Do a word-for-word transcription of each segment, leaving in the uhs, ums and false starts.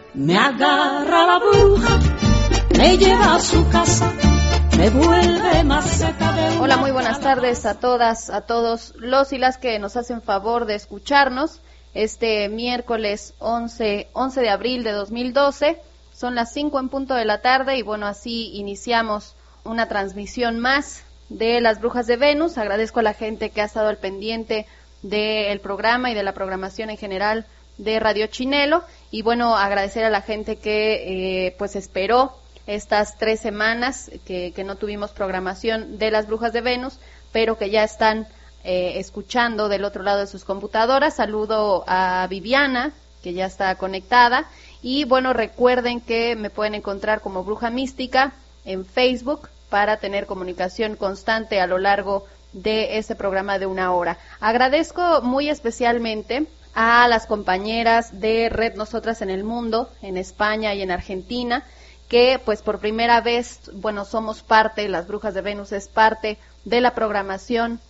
Me agarra la bruja, me lleva a su casa, me vuelve maceta de... Hola, muy buenas tardes a todas, a todos los y las que nos hacen favor de escucharnos este miércoles once de abril de dos mil doce. Son las cinco en punto de la tarde y bueno, así iniciamos una transmisión más de Las Brujas de Venus. Agradezco a la gente que ha estado al pendiente del programa y de la programación en general de Radio Chinelo, y bueno, agradecer a la gente que eh, pues esperó estas tres semanas que, que no tuvimos programación de Las Brujas de Venus, pero que ya están eh, escuchando del otro lado de sus computadoras. Saludo a Viviana, que ya está conectada, y bueno, recuerden que me pueden encontrar como Bruja Mística en Facebook para tener comunicación constante a lo largo de este programa de una hora. Agradezco muy especialmente a las compañeras de Red Nosotras en el Mundo, en España y en Argentina, que pues por primera vez, bueno, somos parte, Las Brujas de Venus es parte de la programación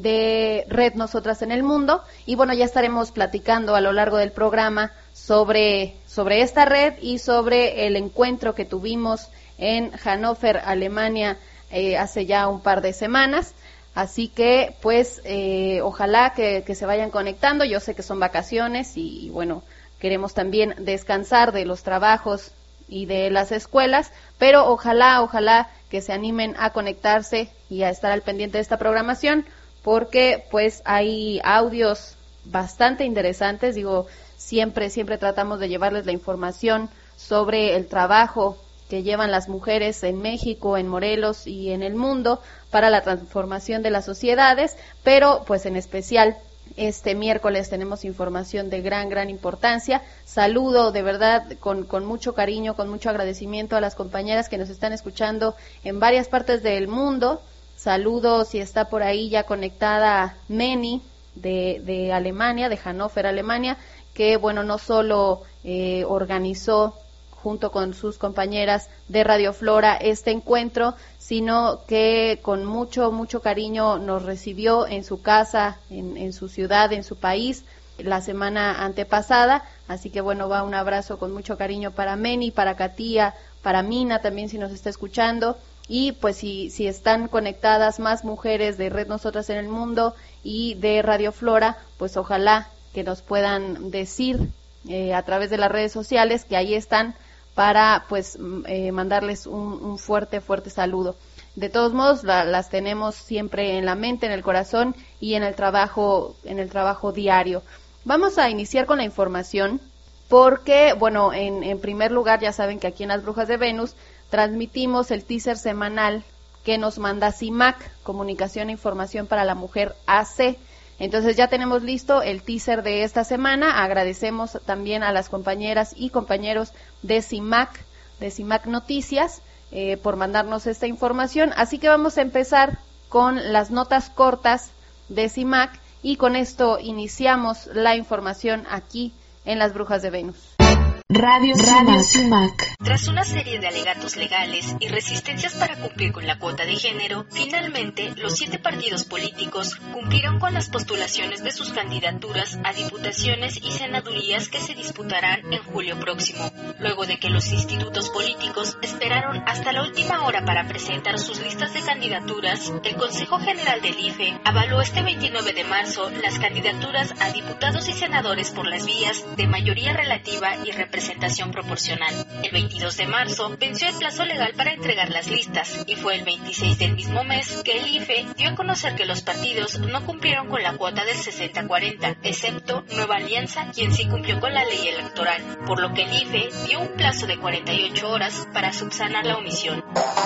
de Red Nosotras en el Mundo, y bueno, ya estaremos platicando a lo largo del programa sobre, sobre esta red y sobre el encuentro que tuvimos en Hannover, Alemania, eh, hace ya un par de semanas. Así que, pues, eh, ojalá que, que se vayan conectando. Yo sé que son vacaciones y, y, bueno, queremos también descansar de los trabajos y de las escuelas, pero ojalá, ojalá que se animen a conectarse y a estar al pendiente de esta programación, porque, pues, hay audios bastante interesantes. Digo, siempre, siempre tratamos de llevarles la información sobre el trabajo que llevan las mujeres en México, en Morelos y en el mundo para la transformación de las sociedades, pero pues en especial este miércoles tenemos información de gran, gran importancia. Saludo de verdad con, con mucho cariño, con mucho agradecimiento a las compañeras que nos están escuchando en varias partes del mundo. Saludo si está por ahí ya conectada Meni de, de Alemania, de Hannover, Alemania, que bueno, no solo eh, organizó junto con sus compañeras de Radio Flora este encuentro, sino que con mucho, mucho cariño nos recibió en su casa, en, en su ciudad, en su país, la semana antepasada. Así que bueno, va un abrazo con mucho cariño para Meni, para Katia, para Mina también si nos está escuchando. Y pues si, si están conectadas más mujeres de Red Nosotras en el Mundo y de Radio Flora, pues ojalá que nos puedan decir eh, a través de las redes sociales que ahí están, para pues eh, mandarles un, un fuerte, fuerte saludo. De todos modos, la, las tenemos siempre en la mente, en el corazón y en el trabajo, en el trabajo diario. Vamos a iniciar con la información porque, bueno, en, en primer lugar, ya saben que aquí en Las Brujas de Venus transmitimos el teaser semanal que nos manda CIMAC, Comunicación e Información para la Mujer A C. Entonces ya tenemos listo el teaser de esta semana. Agradecemos también a las compañeras y compañeros de CIMAC, de CIMAC Noticias, eh, por mandarnos esta información. Así que vamos a empezar con las notas cortas de CIMAC y con esto iniciamos la información aquí en Las Brujas de Venus. Radio, Radio CIMAC. Tras una serie de alegatos legales y resistencias para cumplir con la cuota de género, finalmente los siete partidos políticos cumplieron con las postulaciones de sus candidaturas a diputaciones y senadurías que se disputarán en julio próximo, luego de que los institutos políticos esperaron hasta la última hora para presentar sus listas de candidaturas. El Consejo General del I F E avaló este veintinueve de marzo las candidaturas a diputados y senadores por las vías de mayoría relativa y representativa representación proporcional. El veintidós de marzo venció el plazo legal para entregar las listas y fue el veintiséis del mismo mes que el I F E dio a conocer que los partidos no cumplieron con la cuota del sesenta cuarenta, excepto Nueva Alianza, quien sí cumplió con la ley electoral, por lo que el I F E dio un plazo de cuarenta y ocho horas para subsanar la omisión.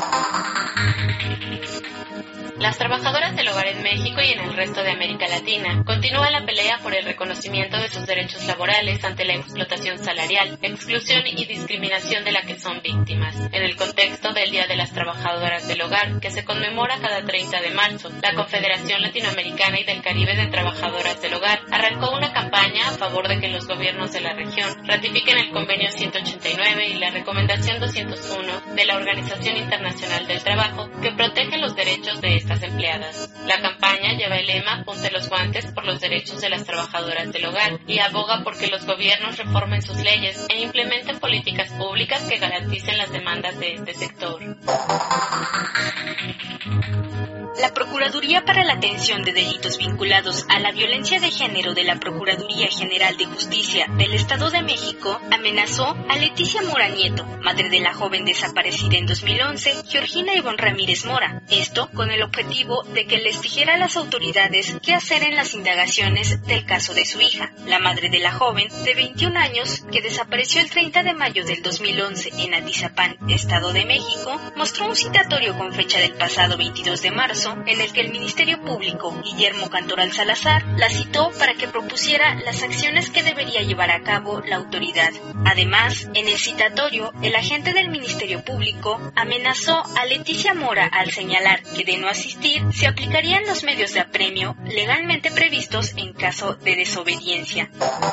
Las trabajadoras del hogar en México y en el resto de América Latina continúan la pelea por el reconocimiento de sus derechos laborales ante la explotación salarial, exclusión y discriminación de la que son víctimas. En el contexto del Día de las Trabajadoras del Hogar, que se conmemora cada treinta de marzo, la Confederación Latinoamericana y del Caribe de Trabajadoras del Hogar arrancó una campaña a favor de que los gobiernos de la región ratifiquen el Convenio ciento ochenta y nueve y la Recomendación doscientos uno de la Organización Internacional del Trabajo, que protege los derechos derechos de estas empleadas. La campaña lleva el lema "Ponte los guantes por los derechos de las trabajadoras del hogar" y aboga porque los gobiernos reformen sus leyes e implementen políticas públicas que garanticen las demandas de este sector. La Procuraduría para la Atención de Delitos Vinculados a la Violencia de Género de la Procuraduría General de Justicia del Estado de México amenazó a Leticia Mora Nieto, madre de la joven desaparecida en dos mil once, Georgina Ivonne Ramírez Mora. Esto con el objetivo de que les dijera a las autoridades qué hacer en las indagaciones del caso de su hija. La madre de la joven, de veintiún años, que desapareció el treinta de mayo del dos mil once en Atizapán, Estado de México, mostró un citatorio con fecha del pasado veintidós de marzo, en el que el Ministerio Público, Guillermo Cantoral Salazar, la citó para que propusiera las acciones que debería llevar a cabo la autoridad. Además, en el citatorio, el agente del Ministerio Público amenazó a Leticia Mora al señalar que de no asistir se aplicarían los medios de apremio legalmente previstos en caso de desobediencia.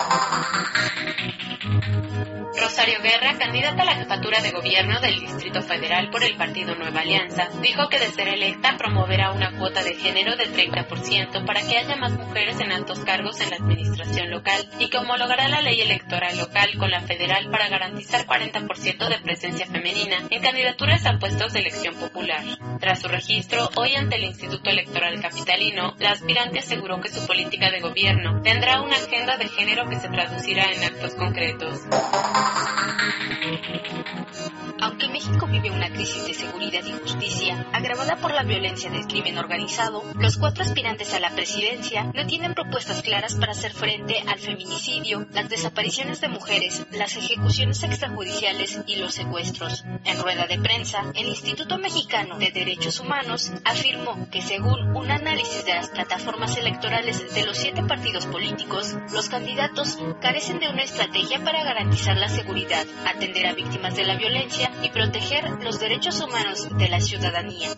Rosario Guerra, candidata a la jefatura de gobierno del Distrito Federal por el partido Nueva Alianza, dijo que de ser electa promoverá una cuota de género de treinta por ciento para que haya más mujeres en altos cargos en la administración local y que homologará la ley electoral local con la federal para garantizar cuarenta por ciento de presencia femenina en candidaturas a puestos de elección popular. Tras su registro, hoy ante el Instituto Electoral Capitalino, la aspirante aseguró que su política de gobierno tendrá una agenda de género que se traducirá en actos concretos. Aunque México vive una crisis de seguridad y justicia agravada por la violencia del crimen organizado, los cuatro aspirantes a la presidencia no tienen propuestas claras para hacer frente al feminicidio, las desapariciones de mujeres, las ejecuciones extrajudiciales y los secuestros. En rueda de prensa, el Instituto Mexicano de Derechos Humanos afirmó que según un análisis de las plataformas electorales de los siete partidos políticos, los candidatos carecen de una estrategia para garantizar la seguridad, atender a víctimas de la violencia y proteger los derechos humanos de la ciudadanía.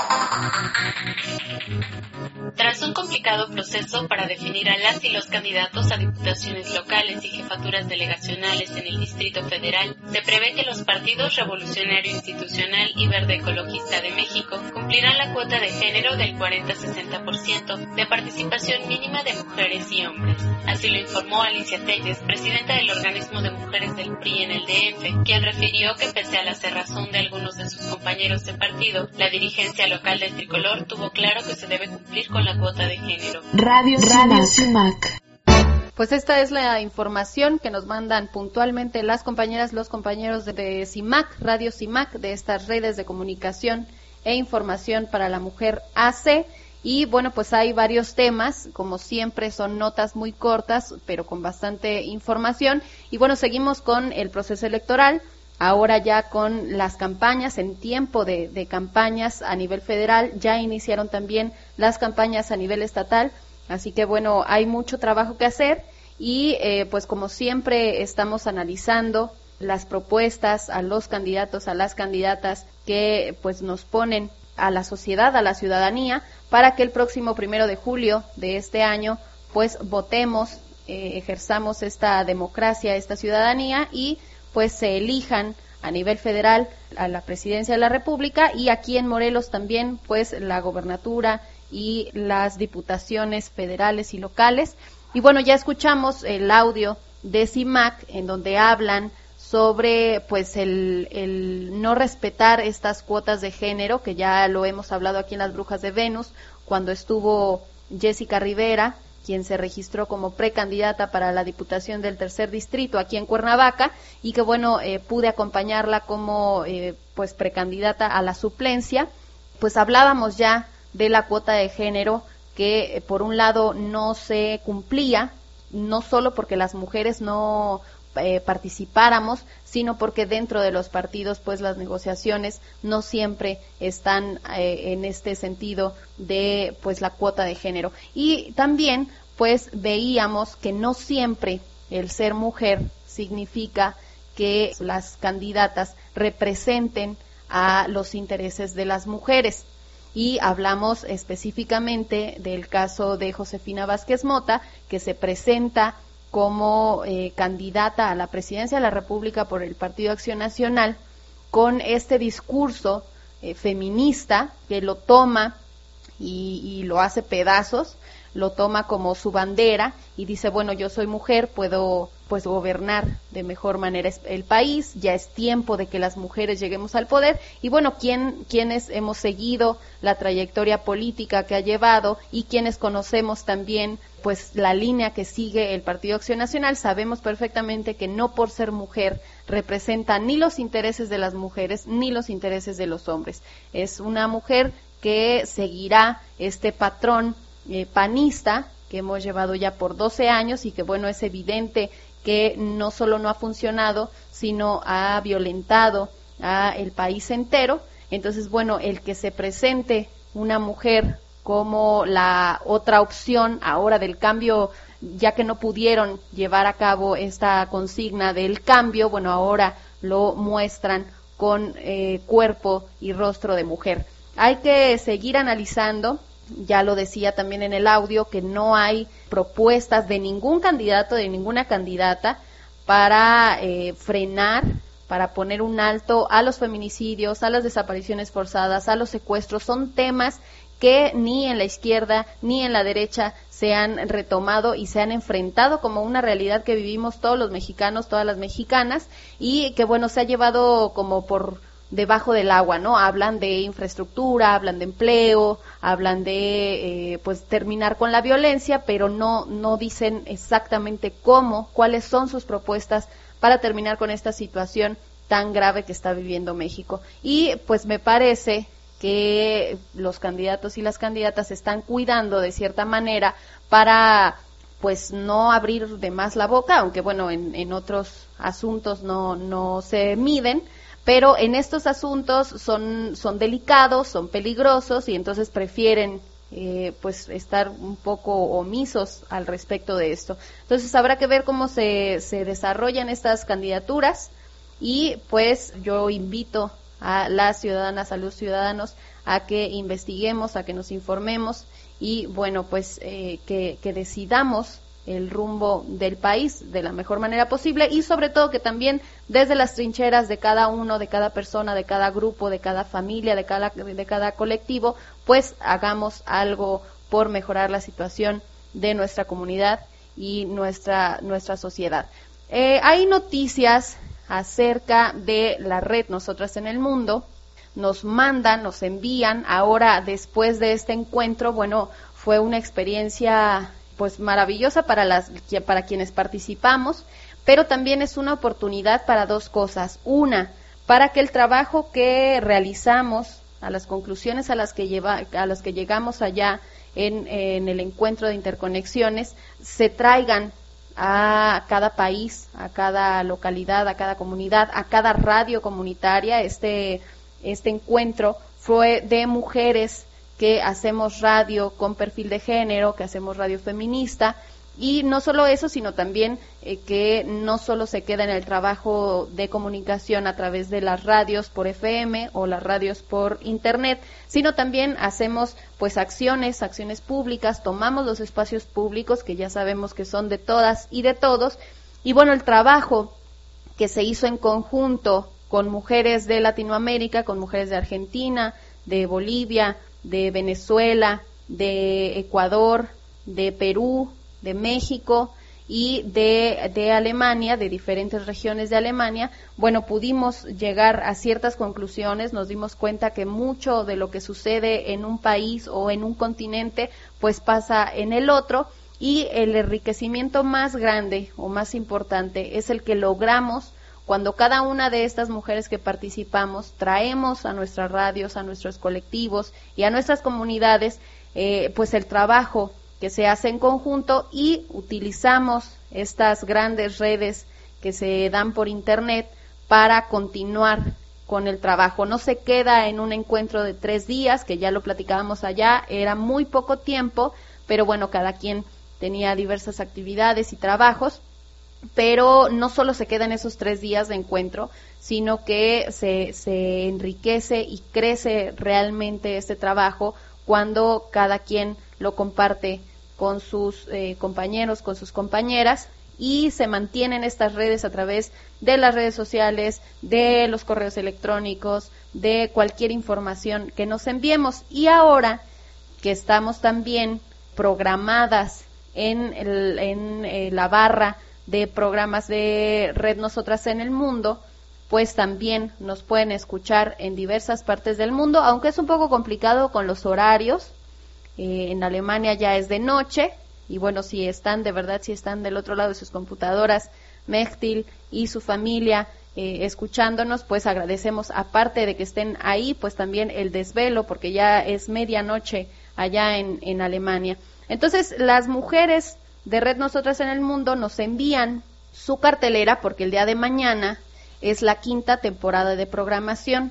Tras un complicado proceso para definir a las y los candidatos a diputaciones locales y jefaturas delegacionales en el Distrito Federal, se prevé que los partidos Revolucionario Institucional y Verde Ecologista de México cumplirán la cuota de género del cuarenta a sesenta por ciento de participación mínima de mujeres y hombres. Así lo informó Alicia Telles, presidenta del organismo de mujeres del P R I en el D F, quien refirió que pese a la cerrazón de algunos de sus compañeros de partido, la dirigencia local del Tricolor tuvo claro que se debe cumplir con la cuota de género. Radio, Radio CIMAC. Pues esta es la información que nos mandan puntualmente las compañeras, los compañeros de, de CIMAC, Radio CIMAC, de estas redes de comunicación e información para la mujer A C. Y bueno, pues hay varios temas, como siempre son notas muy cortas, pero con bastante información. Y bueno, seguimos con el proceso electoral, ahora ya con las campañas, en tiempo de, de campañas a nivel federal, ya iniciaron también las campañas a nivel estatal, así que bueno, hay mucho trabajo que hacer y eh, pues como siempre estamos analizando las propuestas a los candidatos, a las candidatas que pues nos ponen a la sociedad, a la ciudadanía, para que el próximo primero de julio de este año, pues votemos, eh, ejerzamos esta democracia, esta ciudadanía y pues se elijan a nivel federal a la presidencia de la República y aquí en Morelos también, pues la gobernatura y las diputaciones federales y locales. Y bueno, ya escuchamos el audio de CIMAC en donde hablan sobre pues el, el no respetar estas cuotas de género, que ya lo hemos hablado aquí en Las Brujas de Venus, cuando estuvo Jessica Rivera, quien se registró como precandidata para la Diputación del Tercer Distrito aquí en Cuernavaca, y que bueno, eh, pude acompañarla como eh, pues precandidata a la suplencia. Pues hablábamos ya de la cuota de género que eh, por un lado no se cumplía, no solo porque las mujeres no Eh, participáramos, sino porque dentro de los partidos pues las negociaciones no siempre están eh, en este sentido de pues la cuota de género. Y también pues veíamos que no siempre el ser mujer significa que las candidatas representen a los intereses de las mujeres. Y hablamos específicamente del caso de Josefina Vázquez Mota, que se presenta como eh, candidata a la presidencia de la República por el Partido Acción Nacional, con este discurso eh, feminista que lo toma y, y lo hace pedazos, lo toma como su bandera y dice, bueno, yo soy mujer, puedo pues gobernar de mejor manera el país, ya es tiempo de que las mujeres lleguemos al poder. Y bueno, ¿quién, quienes hemos seguido la trayectoria política que ha llevado y quienes conocemos también pues la línea que sigue el Partido Acción Nacional, sabemos perfectamente que no por ser mujer representa ni los intereses de las mujeres ni los intereses de los hombres. Es una mujer que seguirá este patrón eh, panista que hemos llevado ya por doce años y que bueno, es evidente que no solo no ha funcionado, sino ha violentado a el país entero. Entonces, bueno, el que se presente una mujer como la otra opción ahora del cambio, ya que no pudieron llevar a cabo esta consigna del cambio, bueno, ahora lo muestran con eh, cuerpo y rostro de mujer. Hay que seguir analizando. Ya lo decía también en el audio, que no hay propuestas de ningún candidato, de ninguna candidata, para eh, frenar, para poner un alto a los feminicidios, a las desapariciones forzadas, a los secuestros. Son temas que ni en la izquierda ni en la derecha se han retomado y se han enfrentado como una realidad que vivimos todos los mexicanos, todas las mexicanas, y que bueno, se ha llevado como por debajo del agua, ¿no? Hablan de infraestructura, hablan de empleo, hablan de eh, pues terminar con la violencia, pero no no dicen exactamente cómo, cuáles son sus propuestas para terminar con esta situación tan grave que está viviendo México. Y pues me parece que los candidatos y las candidatas se están cuidando de cierta manera para pues no abrir de más la boca, aunque bueno, en, en otros asuntos no no se miden, pero en estos asuntos son, son delicados, son peligrosos y entonces prefieren eh, pues estar un poco omisos al respecto de esto. Entonces habrá que ver cómo se, se desarrollan estas candidaturas y pues yo invito a las ciudadanas, a los ciudadanos a que investiguemos, a que nos informemos y bueno pues eh, que, que decidamos el rumbo del país de la mejor manera posible y sobre todo que también desde las trincheras de cada uno, de cada persona, de cada grupo, de cada familia, de cada, de cada colectivo, pues hagamos algo por mejorar la situación de nuestra comunidad y nuestra, nuestra sociedad. Eh, hay noticias acerca de la red Nosotras en el Mundo, nos mandan, nos envían, ahora después de este encuentro, bueno, fue una experiencia pues maravillosa para las para quienes participamos, pero también es una oportunidad para dos cosas. Una, para que el trabajo que realizamos, a las conclusiones a las que lleva, a las que llegamos allá en, en el encuentro de interconexiones, se traigan a cada país, a cada localidad, a cada comunidad, a cada radio comunitaria. Este, este encuentro fue de mujeres que hacemos radio con perfil de género, que hacemos radio feminista, y no solo eso, sino también eh, que no solo se queda en el trabajo de comunicación a través de las radios por F M o las radios por internet, sino también hacemos pues acciones, acciones públicas, tomamos los espacios públicos que ya sabemos que son de todas y de todos, y bueno, el trabajo que se hizo en conjunto con mujeres de Latinoamérica, con mujeres de Argentina, de Bolivia, de Venezuela, de Ecuador, de Perú, de México y de, de Alemania, de diferentes regiones de Alemania, bueno, pudimos llegar a ciertas conclusiones, nos dimos cuenta que mucho de lo que sucede en un país o en un continente, pues pasa en el otro, y el enriquecimiento más grande o más importante es el que logramos cuando cada una de estas mujeres que participamos traemos a nuestras radios, a nuestros colectivos y a nuestras comunidades, eh, pues el trabajo que se hace en conjunto y utilizamos estas grandes redes que se dan por internet para continuar con el trabajo. No se queda en un encuentro de tres días, que ya lo platicábamos allá, era muy poco tiempo, pero bueno, cada quien tenía diversas actividades y trabajos. Pero no solo se queda en esos tres días de encuentro, sino que se, se enriquece y crece realmente este trabajo cuando cada quien lo comparte con sus eh, compañeros, con sus compañeras, y se mantienen estas redes a través de las redes sociales, de los correos electrónicos, de cualquier información que nos enviemos. Y ahora que estamos también programadas en, el, en eh, la barra de programas de Red Nosotras en el Mundo, pues también nos pueden escuchar en diversas partes del mundo, aunque es un poco complicado con los horarios. Eh, en Alemania ya es de noche, y bueno, si están, de verdad, si están del otro lado de sus computadoras, Mechtil y su familia eh, escuchándonos, pues agradecemos, aparte de que estén ahí, pues también el desvelo, porque ya es medianoche allá en, en Alemania. Entonces, las mujeres de Red Nosotras en el Mundo nos envían su cartelera, porque el día de mañana es la quinta temporada de programación.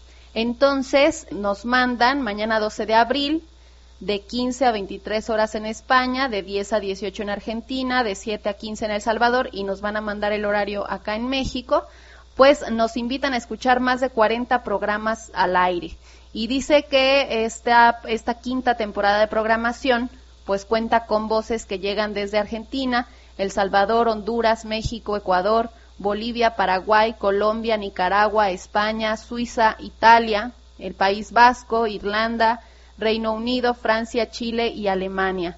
Entonces, nos mandan mañana doce de abril, de quince a veintitrés horas en España, de diez a dieciocho en Argentina, de siete a quince en El Salvador, y nos van a mandar el horario acá en México. Pues nos invitan a escuchar más de cuarenta programas al aire. Y dice que esta, esta quinta temporada de programación pues cuenta con voces que llegan desde Argentina, El Salvador, Honduras, México, Ecuador, Bolivia, Paraguay, Colombia, Nicaragua, España, Suiza, Italia, el País Vasco, Irlanda, Reino Unido, Francia, Chile y Alemania.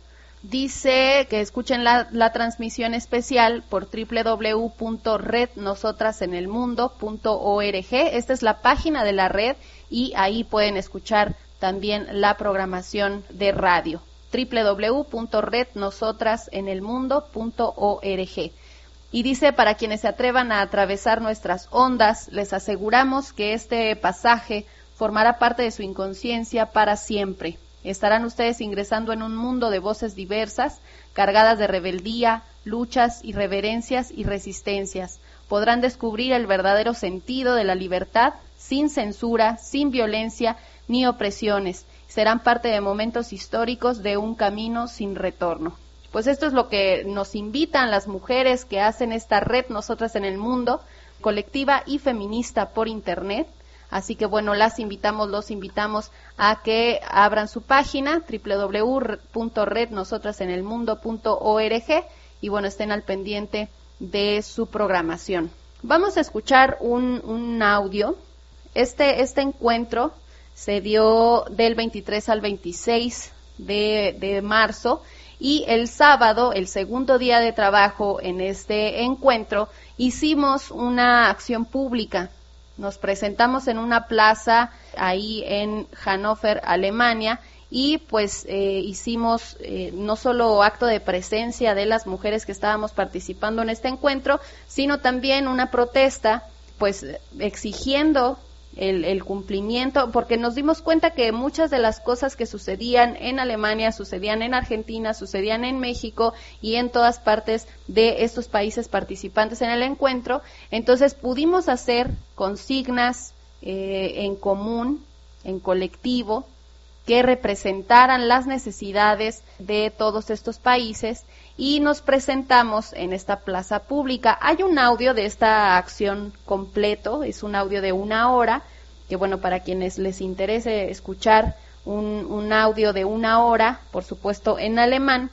Dice que escuchen la, la transmisión especial por doble u doble u doble u punto red nosotras en el mundo punto org. Esta es la página de la red y ahí pueden escuchar también la programación de radio. doble u doble u doble u punto red nosotras en el mundo punto org. Y dice, para quienes se atrevan a atravesar nuestras ondas, les aseguramos que este pasaje formará parte de su inconsciencia para siempre. Estarán ustedes ingresando en un mundo de voces diversas, cargadas de rebeldía, luchas, irreverencias y resistencias. Podrán descubrir el verdadero sentido de la libertad, sin censura, sin violencia ni opresiones. Serán parte de momentos históricos de un camino sin retorno. Pues esto es lo que nos invitan las mujeres que hacen esta red Nosotras en el Mundo, colectiva y feminista por Internet. Así que bueno, las invitamos, los invitamos a que abran su página doble u doble u doble u punto red nosotras en el mundo punto org y bueno, estén al pendiente de su programación. Vamos a escuchar un, un audio. Este, este encuentro se dio del veintitrés al veintiséis de, de marzo y el sábado, el segundo día de trabajo en este encuentro, hicimos una acción pública. Nos presentamos en una plaza ahí en Hannover, Alemania, y pues eh, hicimos eh, no solo acto de presencia de las mujeres que estábamos participando en este encuentro, sino también una protesta, pues exigiendo el, el cumplimiento, porque nos dimos cuenta que muchas de las cosas que sucedían en Alemania, sucedían en Argentina, sucedían en México y en todas partes de estos países participantes en el encuentro. Entonces pudimos hacer consignas eh, en común, en colectivo, que representaran las necesidades de todos estos países y nos presentamos en esta plaza pública. Hay un audio de esta acción completo, es un audio de una hora, que bueno, para quienes les interese escuchar un, un audio de una hora, por supuesto en alemán,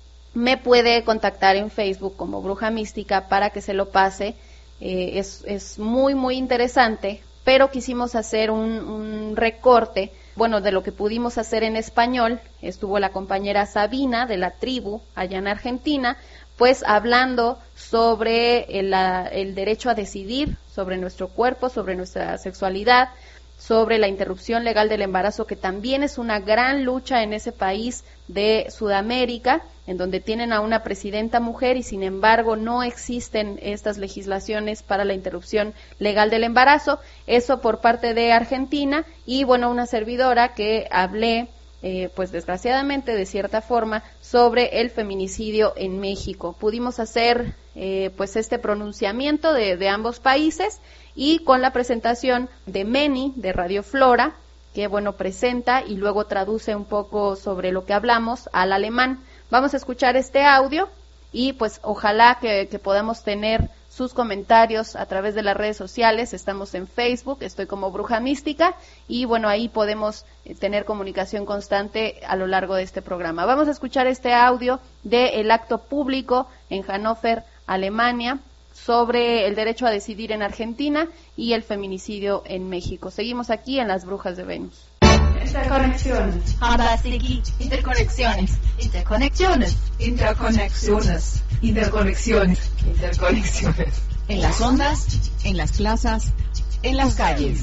me puede contactar en Facebook como Bruja Mística para que se lo pase. Eh, es, es muy, muy interesante, pero quisimos hacer un, un recorte, bueno, de lo que pudimos hacer en español. Estuvo la compañera Sabina de la tribu allá en Argentina, pues hablando sobre el, el derecho a decidir sobre nuestro cuerpo, sobre nuestra sexualidad, sobre la interrupción legal del embarazo, que también es una gran lucha en ese país de Sudamérica, en donde tienen a una presidenta mujer y sin embargo no existen estas legislaciones para la interrupción legal del embarazo. Eso por parte de Argentina y bueno, una servidora que hablé, eh, pues desgraciadamente de cierta forma, sobre el feminicidio en México. Pudimos hacer eh, pues este pronunciamiento de, de ambos países y con la presentación de Meni de Radio Flora, que bueno, presenta y luego traduce un poco sobre lo que hablamos al alemán. Vamos a escuchar este audio y pues ojalá que, que podamos tener sus comentarios a través de las redes sociales. Estamos en Facebook, estoy como Bruja Mística y bueno, ahí podemos eh, tener comunicación constante a lo largo de este programa. Vamos a escuchar este audio del acto público en Hannover, Alemania, sobre el derecho a decidir en Argentina y el feminicidio en México. Seguimos aquí en Las Brujas de Venus. Interconexiones. Habasiki. Interconexiones. Interconexiones. Interconexiones. Interconexiones. Interconexiones. En las ondas, en las plazas, en las calles.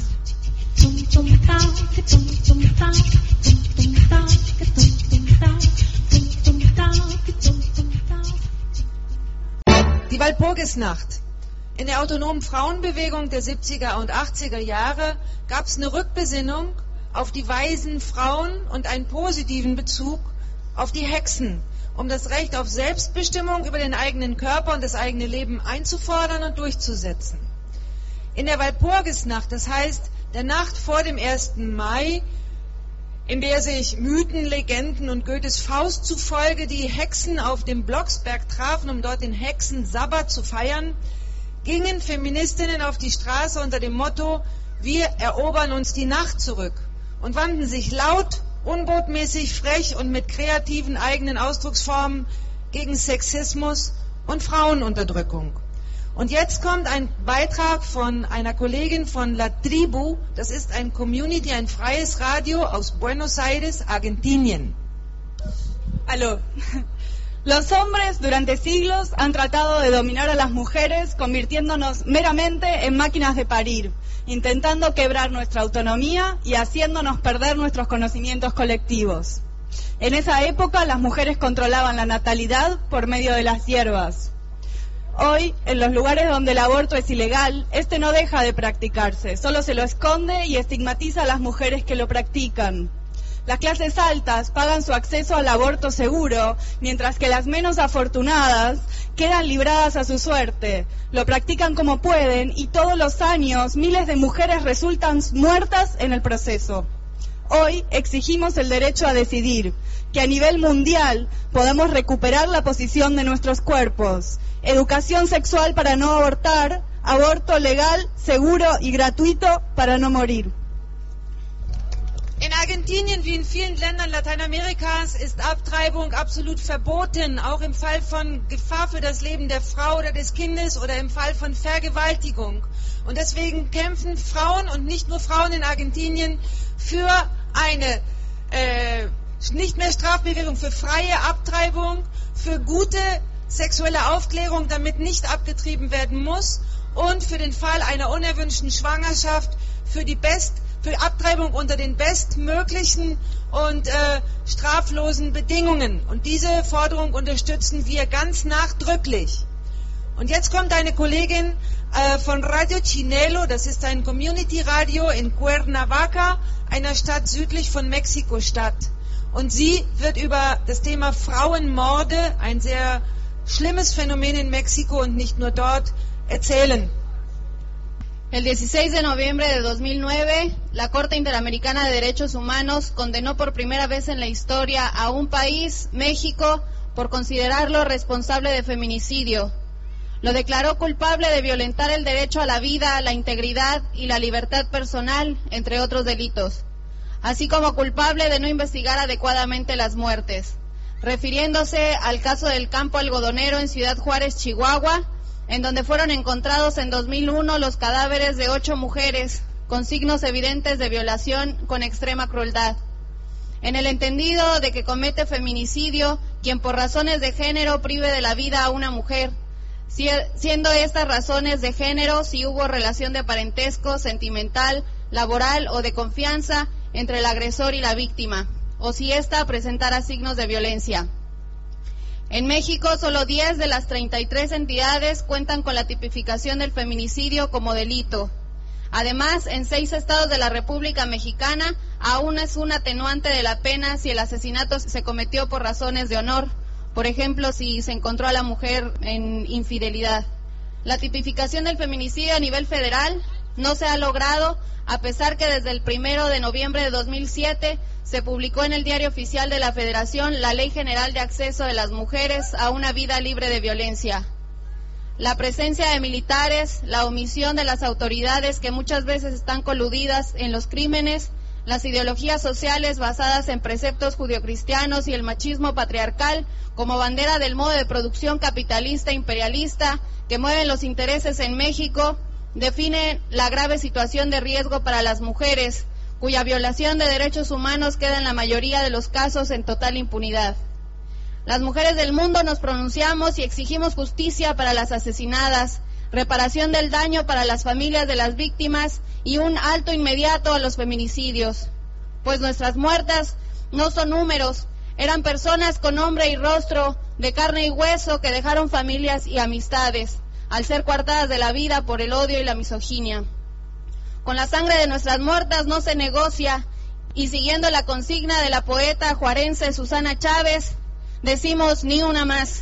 Die Walpurgisnacht. In der autonomen Frauenbewegung der siebziger und achtziger Jahre gab es eine Rückbesinnung auf die weisen Frauen und einen positiven Bezug auf die Hexen, um das Recht auf Selbstbestimmung über den eigenen Körper und das eigene Leben einzufordern und durchzusetzen. In der Walpurgisnacht, das heißt der Nacht vor dem ersten Mai, in der sich Mythen, Legenden und Goethes Faust zufolge die Hexen auf dem Blocksberg trafen, um dort den Hexensabbat zu feiern, gingen Feministinnen auf die Straße unter dem Motto, wir erobern uns die Nacht zurück und wandten sich laut, unbotmäßig, frech und mit kreativen eigenen Ausdrucksformen gegen Sexismus und Frauenunterdrückung. Und jetzt kommt ein Beitrag von einer Kollegin von La Tribu, das ist ein Community, ein freies Radio aus Buenos Aires, Argentinien. Aló. Los hombres durante siglos han tratado de dominar a las mujeres convirtiéndonos meramente en máquinas de parir, intentando quebrar nuestra autonomía y haciéndonos perder nuestros conocimientos colectivos. En esa época las mujeres controlaban la natalidad por medio de las hierbas. Hoy, en los lugares donde el aborto es ilegal, este no deja de practicarse, solo se lo esconde y estigmatiza a las mujeres que lo practican. Las clases altas pagan su acceso al aborto seguro, mientras que las menos afortunadas quedan libradas a su suerte. Lo practican como pueden y todos los años miles de mujeres resultan muertas en el proceso. Hoy exigimos el derecho a decidir, que a nivel mundial podamos recuperar la posición de nuestros cuerpos. Educación sexual para no abortar, aborto legal, seguro y gratuito para no morir. In Argentinien wie in vielen Ländern Lateinamerikas ist Abtreibung absolut verboten, auch im Fall von Gefahr für das Leben der Frau oder des Kindes oder im Fall von Vergewaltigung. Und deswegen kämpfen Frauen und nicht nur Frauen in Argentinien für eine äh, nicht mehr Strafbewährung, für freie Abtreibung, für gute sexuelle Aufklärung, damit nicht abgetrieben werden muss und für den Fall einer unerwünschten Schwangerschaft, für die Best für Abtreibung unter den bestmöglichen und äh, straflosen Bedingungen. Und diese Forderung unterstützen wir ganz nachdrücklich. Und jetzt kommt eine Kollegin äh, von Radio Chinelo, das ist ein Community-Radio in Cuernavaca, einer Stadt südlich von Mexiko-Stadt. Und sie wird über das Thema Frauenmorde, ein sehr schlimmes Phänomen in Mexiko und nicht nur dort, erzählen. El dieciséis de noviembre de dos mil nueve, la Corte Interamericana de Derechos Humanos condenó por primera vez en la historia a un país, México, por considerarlo responsable de feminicidio. Lo declaró culpable de violentar el derecho a la vida, la integridad y la libertad personal, entre otros delitos, así como culpable de no investigar adecuadamente las muertes, refiriéndose al caso del campo algodonero en Ciudad Juárez, Chihuahua, en donde fueron encontrados en dos mil uno los cadáveres de ocho mujeres con signos evidentes de violación con extrema crueldad. En el entendido de que comete feminicidio quien por razones de género prive de la vida a una mujer, siendo estas razones de género si hubo relación de parentesco, sentimental, laboral o de confianza entre el agresor y la víctima, o si ésta presentara signos de violencia. En México, solo diez de las treinta y tres entidades cuentan con la tipificación del feminicidio como delito. Además, en seis estados de la República Mexicana, aún es un atenuante de la pena si el asesinato se cometió por razones de honor, por ejemplo, si se encontró a la mujer en infidelidad. La tipificación del feminicidio a nivel federal no se ha logrado, a pesar que desde el primero de noviembre de dos mil siete se publicó en el Diario Oficial de la Federación la Ley General de Acceso de las Mujeres a una Vida Libre de Violencia. La presencia de militares, la omisión de las autoridades que muchas veces están coludidas en los crímenes, las ideologías sociales basadas en preceptos judio-cristianos y el machismo patriarcal como bandera del modo de producción capitalista imperialista que mueven los intereses en México, definen la grave situación de riesgo para las mujeres, cuya violación de derechos humanos queda en la mayoría de los casos en total impunidad. Las mujeres del mundo nos pronunciamos y exigimos justicia para las asesinadas, reparación del daño para las familias de las víctimas y un alto inmediato a los feminicidios, pues nuestras muertas no son números, eran personas con nombre y rostro, de carne y hueso, que dejaron familias y amistades, al ser coartadas de la vida por el odio y la misoginia. Con la sangre de nuestras muertas no se negocia, y siguiendo la consigna de la poeta juarense Susana Chávez, decimos ni una más.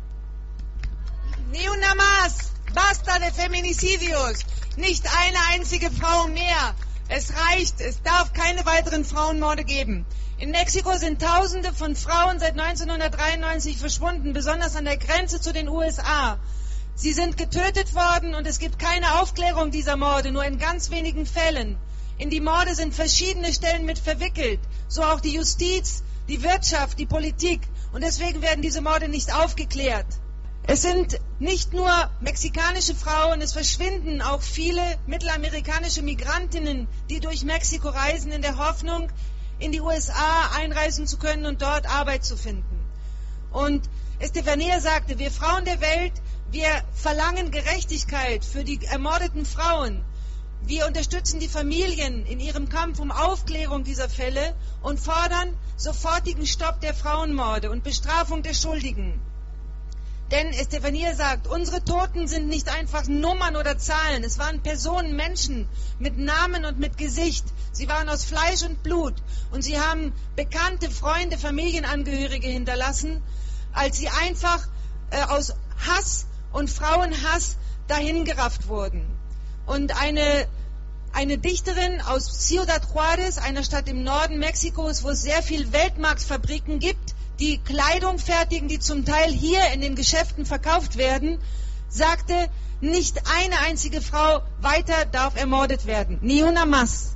Ni una más. Basta de feminicidios. Nicht eine einzige Frau mehr. Es reicht. Es darf keine weiteren Frauenmorde geben. In Mexiko sind Tausende von Frauen seit neunzehnhundertdreiundneunzig verschwunden, besonders an der Grenze zu den U S A. Sie sind getötet worden und es gibt keine Aufklärung dieser Morde, nur in ganz wenigen Fällen. In die Morde sind verschiedene Stellen mit verwickelt, so auch die Justiz, die Wirtschaft, die Politik. Und deswegen werden diese Morde nicht aufgeklärt. Es sind nicht nur mexikanische Frauen, es verschwinden auch viele mittelamerikanische Migrantinnen, die durch Mexiko reisen, in der Hoffnung, in die U S A einreisen zu können und dort Arbeit zu finden. Und Estefania sagte, wir Frauen der Welt, wir verlangen Gerechtigkeit für die ermordeten Frauen. Wir unterstützen die Familien in ihrem Kampf um Aufklärung dieser Fälle und fordern sofortigen Stopp der Frauenmorde und Bestrafung der Schuldigen. Denn Estefania sagt, unsere Toten sind nicht einfach Nummern oder Zahlen. Es waren Personen, Menschen mit Namen und mit Gesicht. Sie waren aus Fleisch und Blut und sie haben Bekannte, Freunde, Familienangehörige hinterlassen, als sie einfach äh, aus Hass und Frauenhass dahingerafft wurden. Und eine, eine Dichterin aus Ciudad Juárez, einer Stadt im Norden Mexikos, wo es sehr viel Weltmarktfabriken gibt, die Kleidung fertigen, die zum Teil hier in den Geschäften verkauft werden, sagte, nicht eine einzige Frau weiter darf ermordet werden. Ni una más.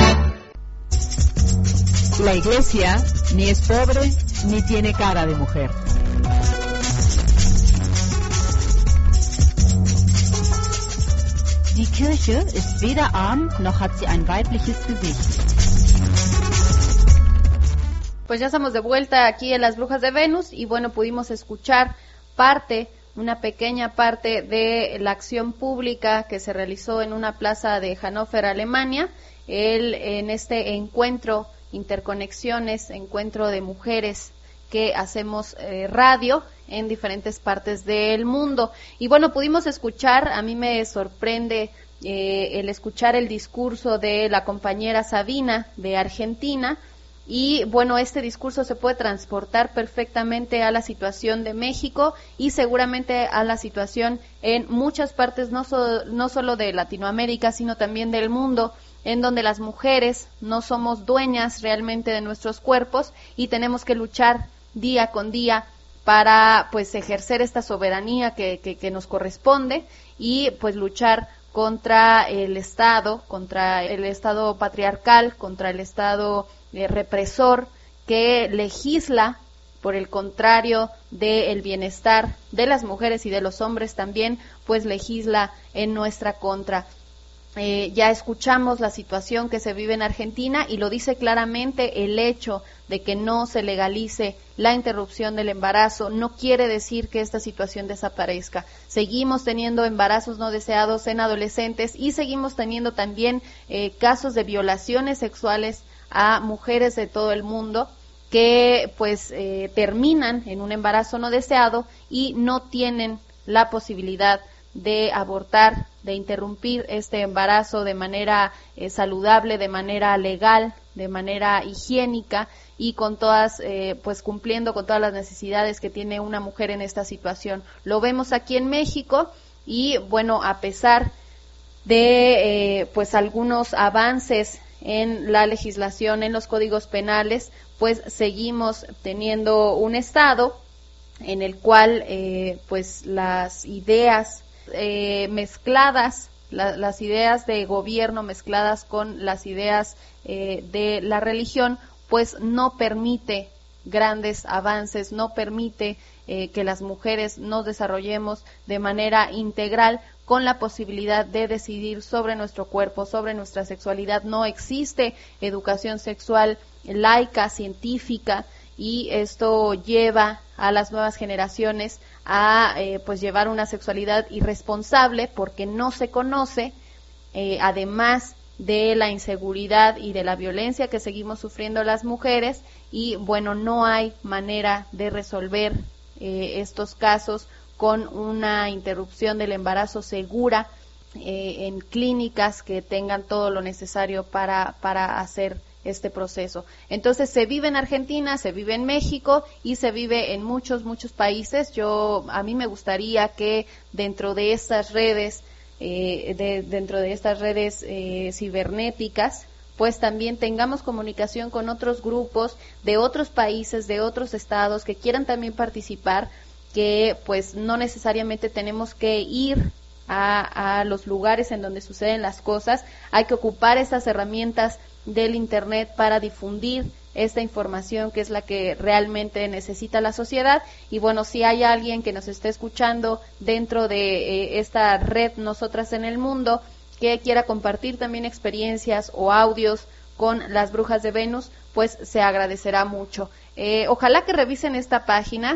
La Iglesia ni es pobre ni tiene cara de mujer. Die Kirche ist weder arm, noch hat sie ein weibliches Gesicht. Pues ya estamos de vuelta aquí en Las Brujas de Venus y bueno, pudimos escuchar parte, una pequeña parte de la acción pública que se realizó en una plaza de Hannover, Alemania, el, en este encuentro, interconexiones, encuentro de mujeres que hacemos eh, radio en diferentes partes del mundo. Y bueno, pudimos escuchar, a mí me sorprende eh, el escuchar el discurso de la compañera Sabina de Argentina, y bueno, este discurso se puede transportar perfectamente a la situación de México y seguramente a la situación en muchas partes, no, so, no solo de Latinoamérica, sino también del mundo, en donde las mujeres no somos dueñas realmente de nuestros cuerpos y tenemos que luchar día con día para pues ejercer esta soberanía que, que, que nos corresponde y pues luchar contra el Estado, contra el Estado patriarcal, contra el Estado eh, represor que legisla por el contrario del bienestar de las mujeres y de los hombres también, pues legisla en nuestra contra. Eh, ya escuchamos la situación que se vive en Argentina y lo dice claramente, el hecho de que no se legalice la interrupción del embarazo no quiere decir que esta situación desaparezca. Seguimos teniendo embarazos no deseados en adolescentes y seguimos teniendo también eh, casos de violaciones sexuales a mujeres de todo el mundo que pues eh, terminan en un embarazo no deseado y no tienen la posibilidad de abortar, de interrumpir este embarazo de manera eh, saludable, de manera legal, de manera higiénica y con todas, eh, pues cumpliendo con todas las necesidades que tiene una mujer en esta situación. Lo vemos aquí en México y bueno, a pesar de eh, pues algunos avances en la legislación, en los códigos penales, pues seguimos teniendo un estado en el cual eh, pues las ideas Eh, mezcladas, la, las ideas de gobierno mezcladas con las ideas eh, de la religión, pues no permite grandes avances, no permite eh, que las mujeres nos desarrollemos de manera integral con la posibilidad de decidir sobre nuestro cuerpo, sobre nuestra sexualidad. No existe educación sexual laica, científica, y esto lleva a las nuevas generaciones a eh, pues llevar una sexualidad irresponsable porque no se conoce, eh, además de la inseguridad y de la violencia que seguimos sufriendo las mujeres, y bueno, no hay manera de resolver eh, estos casos con una interrupción del embarazo segura eh, en clínicas que tengan todo lo necesario para, para hacer este proceso. Entonces se vive en Argentina, se vive en México y se vive en muchos, muchos países. Yo, a mí me gustaría que dentro de estas redes, eh, de, dentro de estas redes eh, cibernéticas, pues también tengamos comunicación con otros grupos de otros países, de otros estados que quieran también participar, que pues no necesariamente tenemos que ir a, a los lugares en donde suceden las cosas. Hay que ocupar esas herramientas del Internet para difundir esta información que es la que realmente necesita la sociedad. Y bueno, si hay alguien que nos esté escuchando dentro de eh, esta red Nosotras en el Mundo, que quiera compartir también experiencias o audios con las brujas de Venus, pues se agradecerá mucho. Eh, ojalá que revisen esta página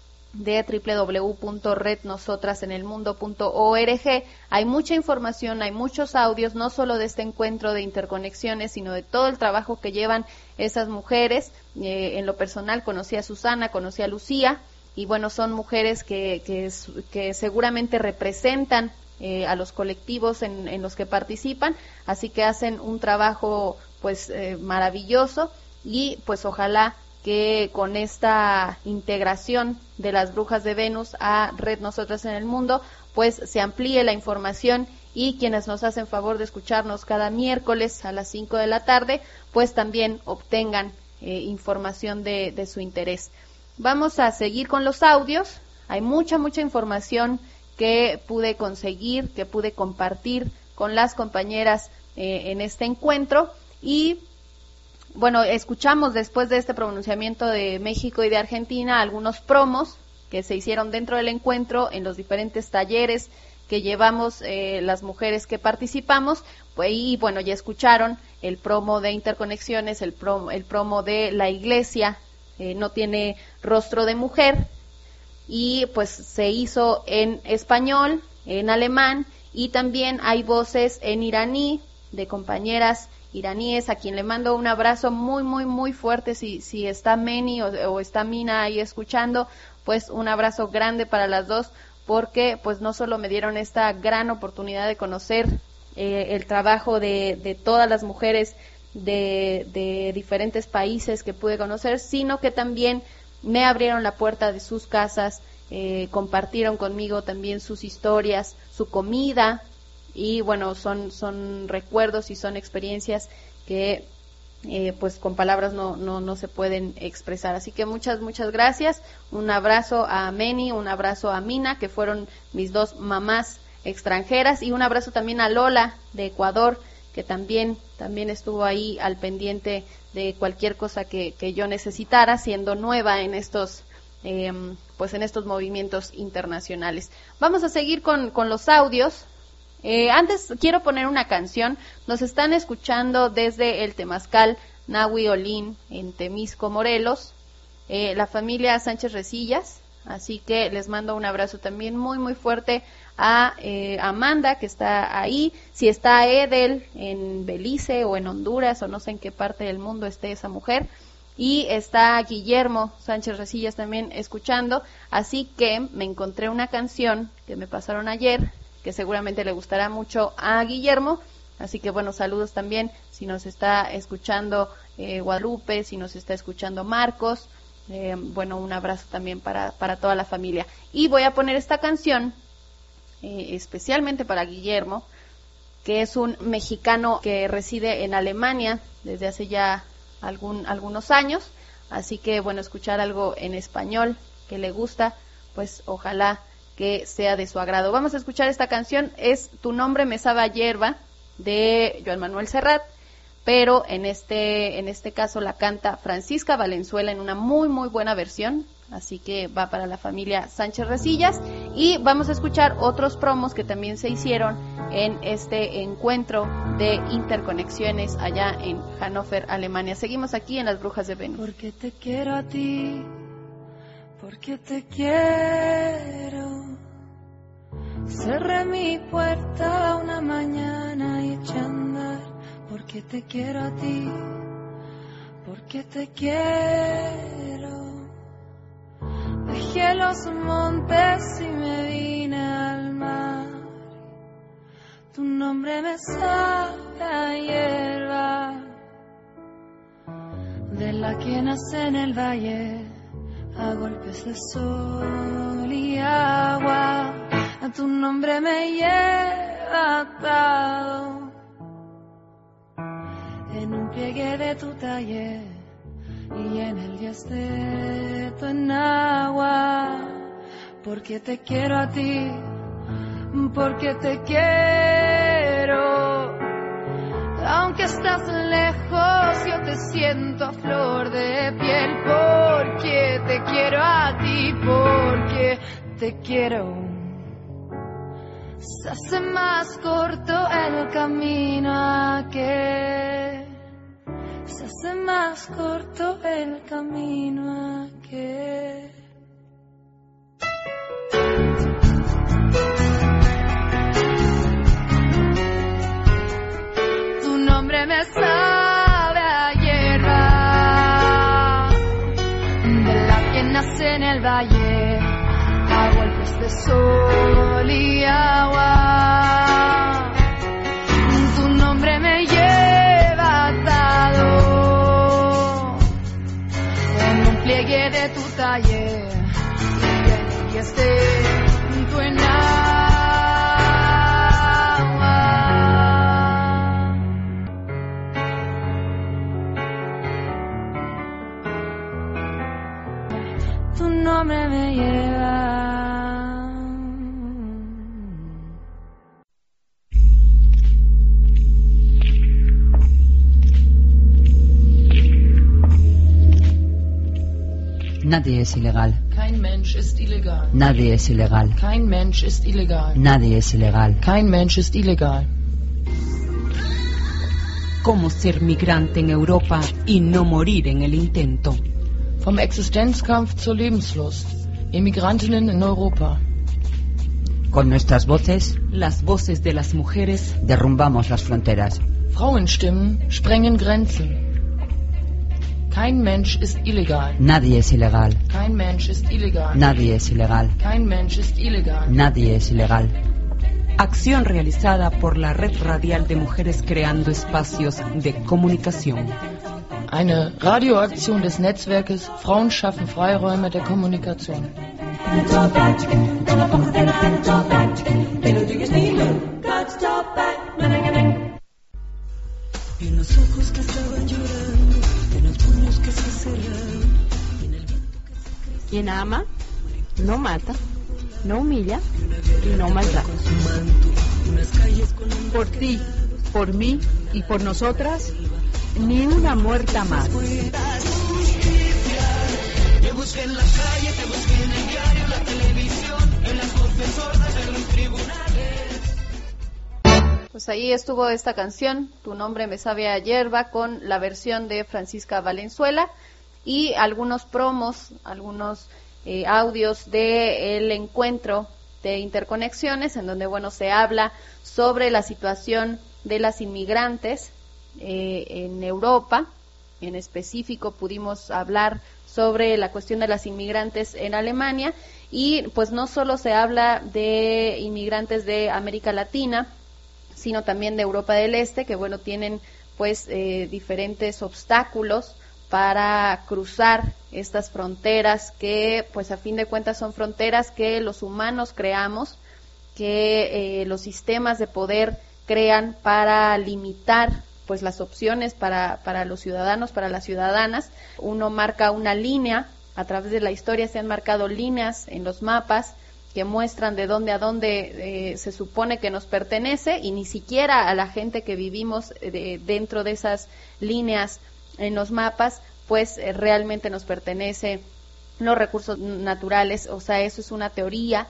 de doble u doble u doble u punto red nosotras en el mundo punto org. Hay mucha información, hay muchos audios, no solo de este encuentro de interconexiones, sino de todo el trabajo que llevan esas mujeres. Eh, en lo personal conocí a Susana, conocí a Lucía, y bueno, son mujeres que, que, que seguramente representan eh, a los colectivos en, en los que participan, así que hacen un trabajo pues eh, maravilloso, y pues ojalá que con esta integración de las brujas de Venus a Red Nosotras en el Mundo, pues se amplíe la información, y quienes nos hacen favor de escucharnos cada miércoles a las cinco de la tarde, pues también obtengan eh, información de, de su interés. Vamos a seguir con los audios. Hay mucha, mucha información que pude conseguir, que pude compartir con las compañeras eh, en este encuentro, y bueno, escuchamos después de este pronunciamiento de México y de Argentina algunos promos que se hicieron dentro del encuentro en los diferentes talleres que llevamos eh, las mujeres que participamos, pues, y bueno, ya escucharon el promo de Interconexiones, el promo, el promo de La Iglesia eh, no tiene rostro de mujer, y pues se hizo en español, en alemán, y también hay voces en iraní de compañeras iraníes, a quien le mando un abrazo muy, muy, muy fuerte. Si, si está Meni o, o está Mina ahí escuchando, pues un abrazo grande para las dos, porque pues no solo me dieron esta gran oportunidad de conocer eh, el trabajo de, de todas las mujeres de, de diferentes países que pude conocer, sino que también me abrieron la puerta de sus casas, eh, compartieron conmigo también sus historias, su comida, y bueno, son son recuerdos y son experiencias que eh, pues con palabras no, no no se pueden expresar. Así que muchas, muchas gracias. Un abrazo a Meni, un abrazo a Mina, que fueron mis dos mamás extranjeras, y un abrazo también a Lola de Ecuador, que también también estuvo ahí al pendiente de cualquier cosa que, que yo necesitara, siendo nueva en estos eh, pues en estos movimientos internacionales. Vamos a seguir con, con los audios. Eh, antes quiero poner una canción. Nos están escuchando desde el Temazcal Nahui Olin en Temisco, Morelos, eh, la familia Sánchez Resillas, así que les mando un abrazo también muy muy fuerte a eh, Amanda, que está ahí. Si está Edel en Belice o en Honduras o no sé en qué parte del mundo esté esa mujer, y está Guillermo Sánchez Resillas también escuchando, así que me encontré una canción que me pasaron ayer que seguramente le gustará mucho a Guillermo, así que bueno, saludos también si nos está escuchando eh, Guadalupe, si nos está escuchando Marcos, eh, bueno, un abrazo también para, para toda la familia. Y voy a poner esta canción eh, especialmente para Guillermo, que es un mexicano que reside en Alemania desde hace ya algún, algunos años, así que bueno, escuchar algo en español que le gusta, pues ojalá que sea de su agrado. Vamos a escuchar esta canción, es Tu nombre me sabe a hierba, de Joan Manuel Serrat, pero en este en este caso la canta Francisca Valenzuela en una muy muy buena versión, así que va para la familia Sánchez Resillas. Y vamos a escuchar otros promos que también se hicieron en este encuentro de interconexiones allá en Hannover, Alemania. Seguimos aquí en Las Brujas de Venus. Porque te quiero a ti, porque te quiero. Cerré mi puerta una mañana y eché a andar. Porque te quiero a ti, porque te quiero. Dejé los montes y me vine al mar. Tu nombre me sabe a hierba, de la que nace en el valle, a golpes de sol y agua. A tu nombre me lleva atado en un pliegue de tu taller, y en el diez de tu enagua. Porque te quiero a ti, porque te quiero. Aunque estás lejos, yo te siento a flor de piel. Porque te quiero a ti, porque te quiero. Se hace más corto el camino a que se hace más corto el camino a que tu nombre me sabe a hierba, de la que nace en el valle, a golpes de sol y agua. Tu nombre me lleva atado en un pliegue de tu taller, y en el diez de tu enagua. Tu nombre me lleva. Nadie es ilegal. Kein Mensch ist illegal. Nadie es ilegal. Kein Mensch ist illegal. Nadie es ilegal. Kein Mensch ist illegal. ¿Cómo ser migrante en Europa y no morir en el intento? Vom Existenzkampf zur Lebenslust. Immigrantinnen in Europa. Con nuestras voces, las voces de las mujeres, derrumbamos las fronteras. Frauenstimmen sprengen Grenzen. Kein Mensch ist illegal. Nadie es ilegal. Kein Mensch ist illegal. Nadie es ilegal. Kein Mensch ist illegal. Nadie es ilegal. Acción realizada por la Red Radial de Mujeres Creando Espacios de Comunicación. Eine Radioaktion des Netzwerkes Frauen schaffen Freiräume der Kommunikation. En los ojos que estaban llorando, en los puños que se cerraron, en el viento que se crece. Quien ama, no mata, no humilla y no maltrata. Por ti, por mí y por nosotras, ni una muerta más. Te busqué en la calle, te busqué en el diario, en la televisión, en las voces sordas, en los tribunales. Pues ahí estuvo esta canción, Tu nombre me sabe a hierba, con la versión de Francisca Valenzuela y algunos promos, algunos eh, audios del encuentro de interconexiones, en donde, bueno, se habla sobre la situación de las inmigrantes eh, en Europa. En específico pudimos hablar sobre la cuestión de las inmigrantes en Alemania, y pues no solo se habla de inmigrantes de América Latina, sino también de Europa del Este, que bueno, tienen pues eh, diferentes obstáculos para cruzar estas fronteras, que pues a fin de cuentas son fronteras que los humanos creamos, que eh, los sistemas de poder crean para limitar pues las opciones para, para los ciudadanos, para las ciudadanas. Uno marca una línea, a través de la historia se han marcado líneas en los mapas que muestran de dónde a dónde eh, se supone que nos pertenece, y ni siquiera a la gente que vivimos de, dentro de esas líneas en los mapas, pues eh, realmente nos pertenece los recursos naturales. O sea, eso es una teoría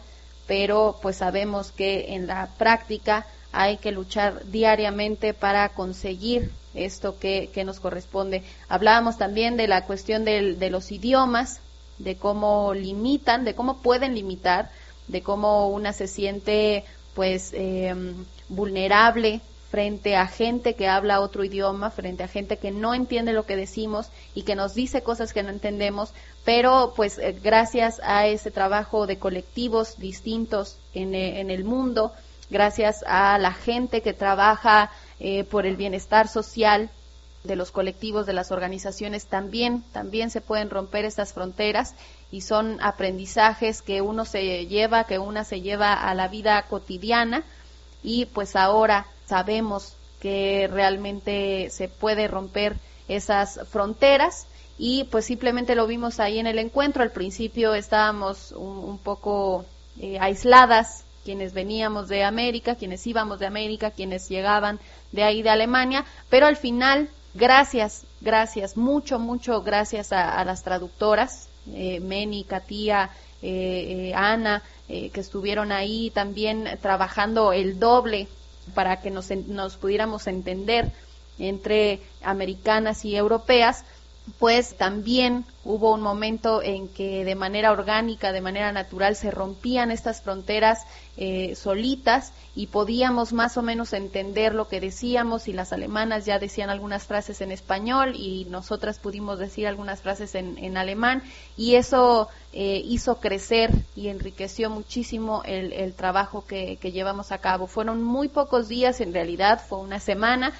pero pues sabemos que en la práctica hay que luchar diariamente para conseguir esto que, que nos corresponde. Hablábamos también de la cuestión del, de los idiomas, de cómo limitan, de cómo pueden limitar, de cómo una se siente pues eh, vulnerable frente a gente que habla otro idioma, frente a gente que no entiende lo que decimos y que nos dice cosas que no entendemos, pero pues eh, gracias a ese trabajo de colectivos distintos en, eh, en el mundo, gracias a la gente que trabaja eh, por el bienestar social de los colectivos, de las organizaciones, también, también se pueden romper estas fronteras y son aprendizajes que uno se lleva, que una se lleva a la vida cotidiana y pues ahora sabemos que realmente se puede romper esas fronteras y pues simplemente lo vimos ahí en el encuentro. Al principio estábamos un, un poco eh, aisladas, quienes veníamos de América, quienes íbamos de América, quienes llegaban de ahí de Alemania, pero al final, gracias, gracias, mucho, mucho gracias a, a las traductoras, eh, Meni, Katia, eh, eh, Ana, eh, que estuvieron ahí también trabajando el doble para que nos, nos pudiéramos entender entre americanas y europeas, pues también hubo un momento en que de manera orgánica, de manera natural, se rompían estas fronteras eh, solitas y podíamos más o menos entender lo que decíamos y las alemanas ya decían algunas frases en español y nosotras pudimos decir algunas frases en, en alemán y eso eh, hizo crecer y enriqueció muchísimo el, el trabajo que, que llevamos a cabo. Fueron muy pocos días, en realidad fue una semana,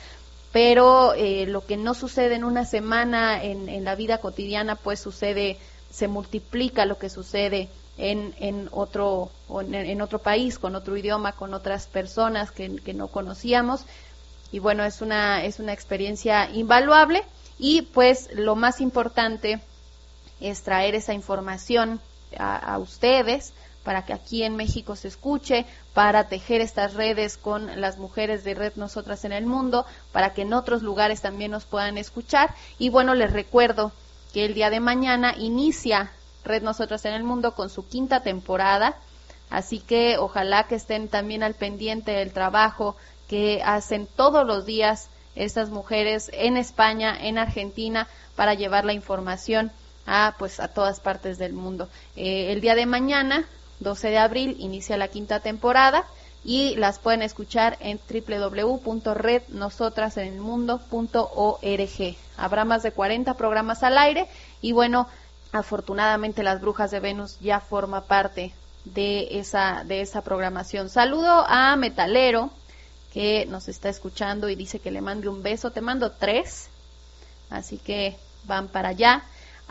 pero eh, lo que no sucede en una semana en, en la vida cotidiana, pues sucede, se multiplica lo que sucede en, en otro en, en otro país, con otro idioma, con otras personas que, que no conocíamos, y bueno, es una es una experiencia invaluable, y pues lo más importante es traer esa información a, a ustedes, para que aquí en México se escuche, para tejer estas redes con las mujeres de Red Nosotras en el Mundo, para que en otros lugares también nos puedan escuchar. Y bueno, les recuerdo que el día de mañana inicia Red Nosotras en el Mundo con su quinta temporada, así que ojalá que estén también al pendiente del trabajo que hacen todos los días estas mujeres en España, en Argentina, para llevar la información a pues a todas partes del mundo. Eh, el día de mañana, doce de abril, inicia la quinta temporada y las pueden escuchar en doble u doble u doble u punto red nosotras en el mundo punto org. Habrá más de cuarenta programas al aire y bueno, afortunadamente Las Brujas de Venus ya forma parte de esa de esa programación. Saludo a Metalero, que nos está escuchando y dice que le mande un beso. Te mando tres, así que van para allá.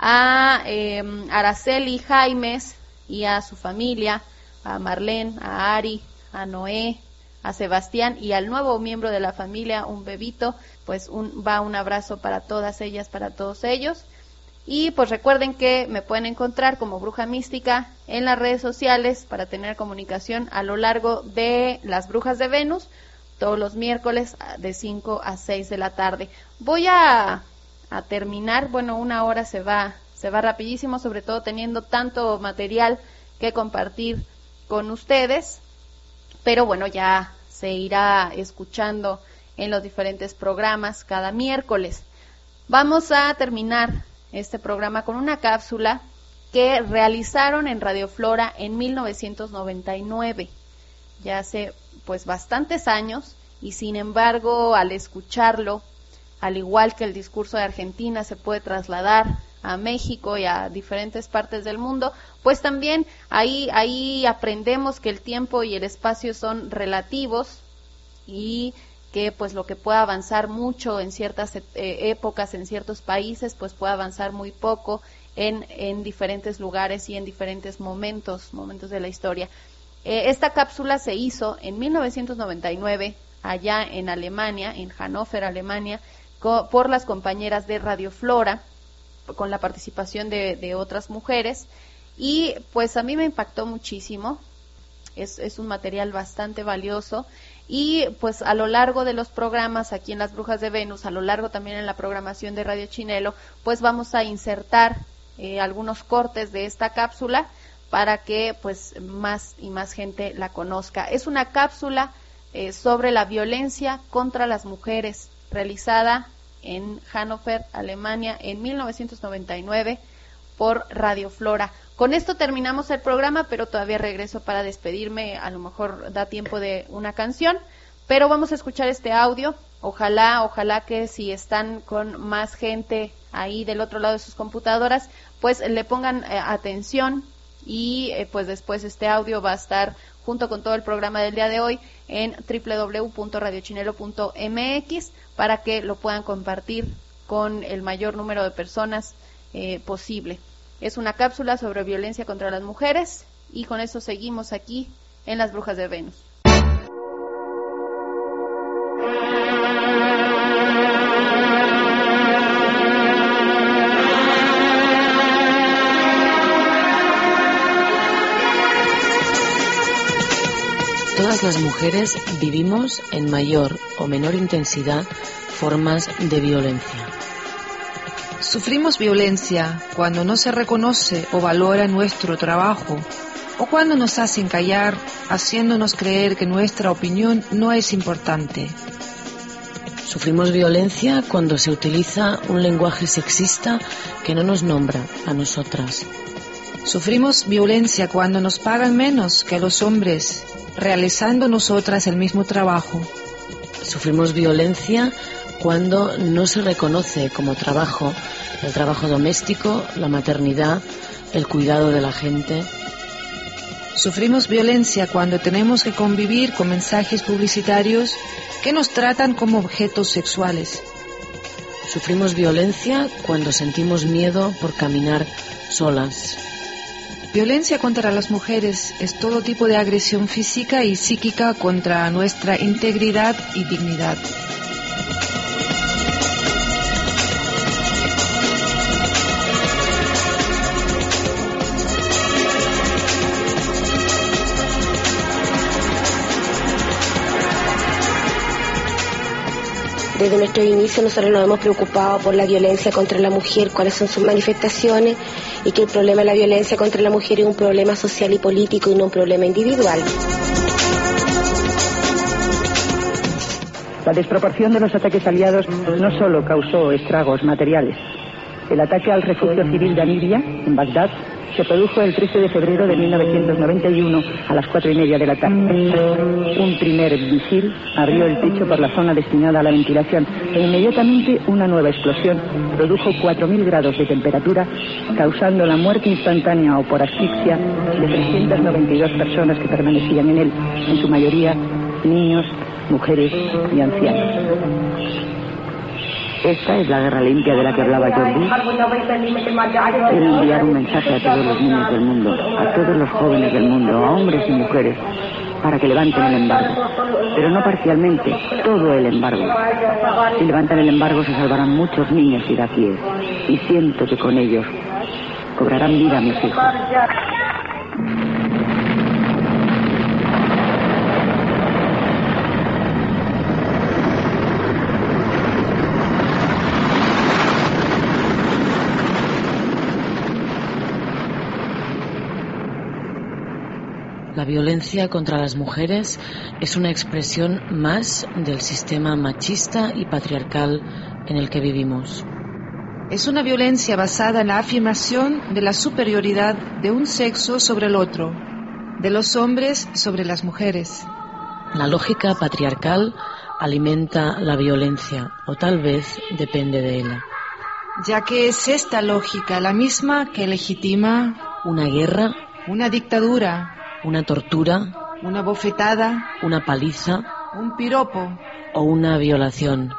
A eh, Araceli Jaimes y a su familia, a Marlene, a Ari, a Noé, a Sebastián y al nuevo miembro de la familia, un bebito, pues un, va un abrazo para todas ellas, para todos ellos. Y pues recuerden que me pueden encontrar como Bruja Mística en las redes sociales para tener comunicación a lo largo de Las Brujas de Venus, todos los miércoles de cinco a seis de la tarde. Voy a, a terminar, bueno, una hora se va se va rapidísimo, sobre todo teniendo tanto material que compartir con ustedes, pero bueno, ya se irá escuchando en los diferentes programas cada miércoles. Vamos a terminar este programa con una cápsula que realizaron en Radio Flora en mil novecientos noventa y nueve, ya hace pues bastantes años, y sin embargo al escucharlo, al igual que el discurso de Argentina se puede trasladar a México y a diferentes partes del mundo, pues también ahí ahí aprendemos que el tiempo y el espacio son relativos y que pues lo que pueda avanzar mucho en ciertas eh, épocas, en ciertos países, pues puede avanzar muy poco en, en diferentes lugares y en diferentes momentos, momentos de la historia. Eh, esta cápsula se hizo en mil novecientos noventa y nueve allá en Alemania, en Hannover, Alemania, co- por las compañeras de Radio Flora, con la participación de, de otras mujeres, y pues a mí me impactó muchísimo. Es, es un material bastante valioso, y pues a lo largo de los programas aquí en Las Brujas de Venus, a lo largo también en la programación de Radio Chinelo, pues vamos a insertar eh, algunos cortes de esta cápsula para que pues más y más gente la conozca. Es una cápsula eh, sobre la violencia contra las mujeres, realizada en Hannover, Alemania, en mil novecientos noventa y nueve por Radio Flora. Con esto terminamos el programa, pero todavía regreso para despedirme. A lo mejor da tiempo de una canción, pero vamos a escuchar este audio. Ojalá, ojalá que si están con más gente ahí del otro lado de sus computadoras, pues le pongan eh, atención y eh, pues después este audio va a estar junto con todo el programa del día de hoy en doble u doble u doble u punto radio chinelo punto eme equis para que lo puedan compartir con el mayor número de personas eh, posible. Es una cápsula sobre violencia contra las mujeres y con eso seguimos aquí en Las Brujas de Venus. Todas las mujeres vivimos en mayor o menor intensidad formas de violencia. Sufrimos violencia cuando no se reconoce o valora nuestro trabajo o cuando nos hacen callar, haciéndonos creer que nuestra opinión no es importante. Sufrimos violencia cuando se utiliza un lenguaje sexista que no nos nombra a nosotras. Sufrimos violencia cuando nos pagan menos que a los hombres, realizando nosotras el mismo trabajo. Sufrimos violencia cuando no se reconoce como trabajo el trabajo doméstico, la maternidad, el cuidado de la gente. Sufrimos violencia cuando tenemos que convivir con mensajes publicitarios que nos tratan como objetos sexuales. Sufrimos violencia cuando sentimos miedo por caminar solas. Violencia contra las mujeres es todo tipo de agresión física y psíquica contra nuestra integridad y dignidad. Desde nuestro inicio nosotros nos hemos preocupado por la violencia contra la mujer, cuáles son sus manifestaciones y que el problema de la violencia contra la mujer es un problema social y político y no un problema individual. La desproporción de los ataques aliados no solo causó estragos materiales. El ataque al refugio civil de Amiria, en Bagdad, se produjo el trece de febrero de mil novecientos noventa y uno a las cuatro y media de la tarde. Un primer misil abrió el techo por la zona destinada a la ventilación e inmediatamente una nueva explosión produjo cuatro mil grados de temperatura, causando la muerte instantánea o por asfixia de trescientas noventa y dos personas que permanecían en él, en su mayoría niños, mujeres y ancianos. Esta es la guerra limpia de la que hablaba John Bush. Quiero enviar un mensaje a todos los niños del mundo, a todos los jóvenes del mundo, a hombres y mujeres, para que levanten el embargo. Pero no parcialmente, todo el embargo. Si levantan el embargo se salvarán muchos niños iraquíes. Y siento que con ellos cobrarán vida mis hijos. La violencia contra las mujeres es una expresión más del sistema machista y patriarcal en el que vivimos. Es una violencia basada en la afirmación de la superioridad de un sexo sobre el otro, de los hombres sobre las mujeres. La lógica patriarcal alimenta la violencia, o tal vez depende de ella. Ya que es esta lógica la misma que legitima una guerra, una dictadura, una tortura, una bofetada, una paliza, un piropo o una violación.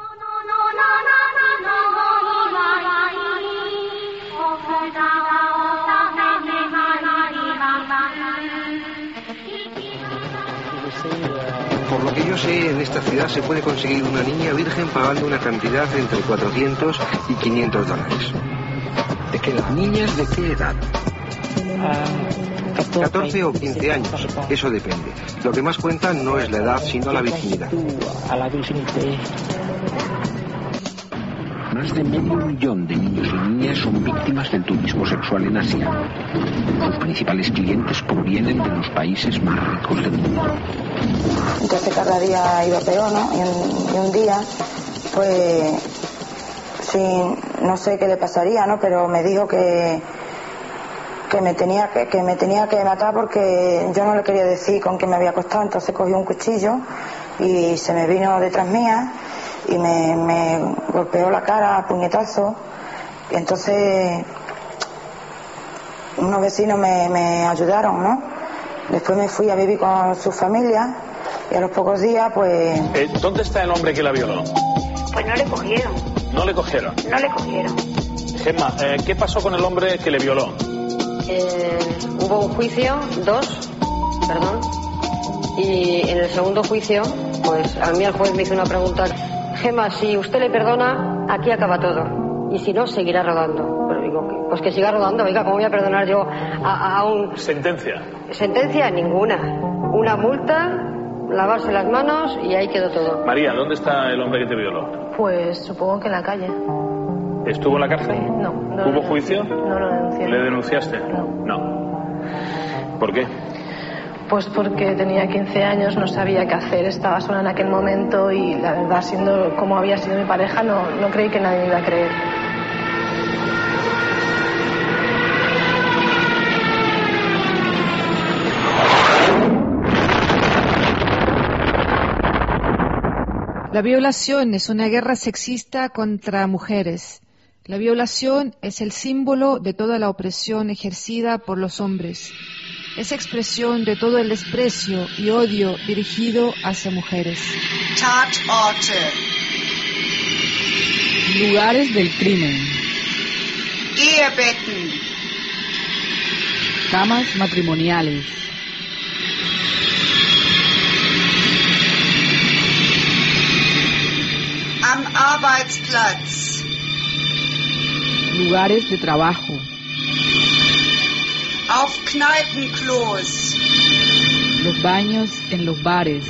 Por lo que yo sé, en esta ciudad se puede conseguir una niña virgen pagando una cantidad entre cuatrocientos y quinientos dólares. ¿De qué edad? ¿Niñas de qué edad? catorce o quince años, eso depende. Lo que más cuenta no es la edad, sino la virginidad. Más de medio millón de niños y niñas son víctimas del turismo sexual en Asia. Sus principales clientes provienen de los países más ricos del mundo. Entonces cada día iba peor, ¿no? Y un, y un día, pues, sí, no sé qué le pasaría, ¿no? Pero me dijo que que me tenía que, que me tenía que matar porque yo no le quería decir con qué me había acostado. Entonces cogió un cuchillo y se me vino detrás mía y me, me golpeó la cara a puñetazo. Y entonces unos vecinos me, me ayudaron, ¿no? Después me fui a vivir con su familia y a los pocos días, pues... Eh, ¿Dónde está el hombre que la violó? Pues no le cogieron. ¿No le cogieron? No le cogieron. Gemma, eh, ¿qué pasó con el hombre que le violó? Eh, hubo un juicio, dos, perdón, y en el segundo juicio, pues a mí el juez me hizo una pregunta: Gemma, si usted le perdona, aquí acaba todo, y si no, seguirá rodando. Pero digo, pues que siga rodando, oiga, ¿cómo voy a perdonar yo a, a un... ¿Sentencia? Sentencia ninguna, una multa, lavarse las manos y ahí quedó todo. María, ¿dónde está el hombre que te violó? Pues supongo que en la calle. ¿Estuvo en la cárcel? No. no ¿Hubo juicio? No lo denuncié. ¿Le denunciaste? No. No. ¿Por qué? Pues porque tenía quince años, no sabía qué hacer, estaba sola en aquel momento y la verdad, siendo como había sido mi pareja, no, no creí que nadie me iba a creer. La violación es una guerra sexista contra mujeres. La violación es el símbolo de toda la opresión ejercida por los hombres. Es expresión de todo el desprecio y odio dirigido hacia mujeres. Tatorte. Lugares del crimen. Ehebetten. Camas matrimoniales. Am Arbeitsplatz. Lugares de trabajo. Auf Kneipenklos. Los baños en los bares.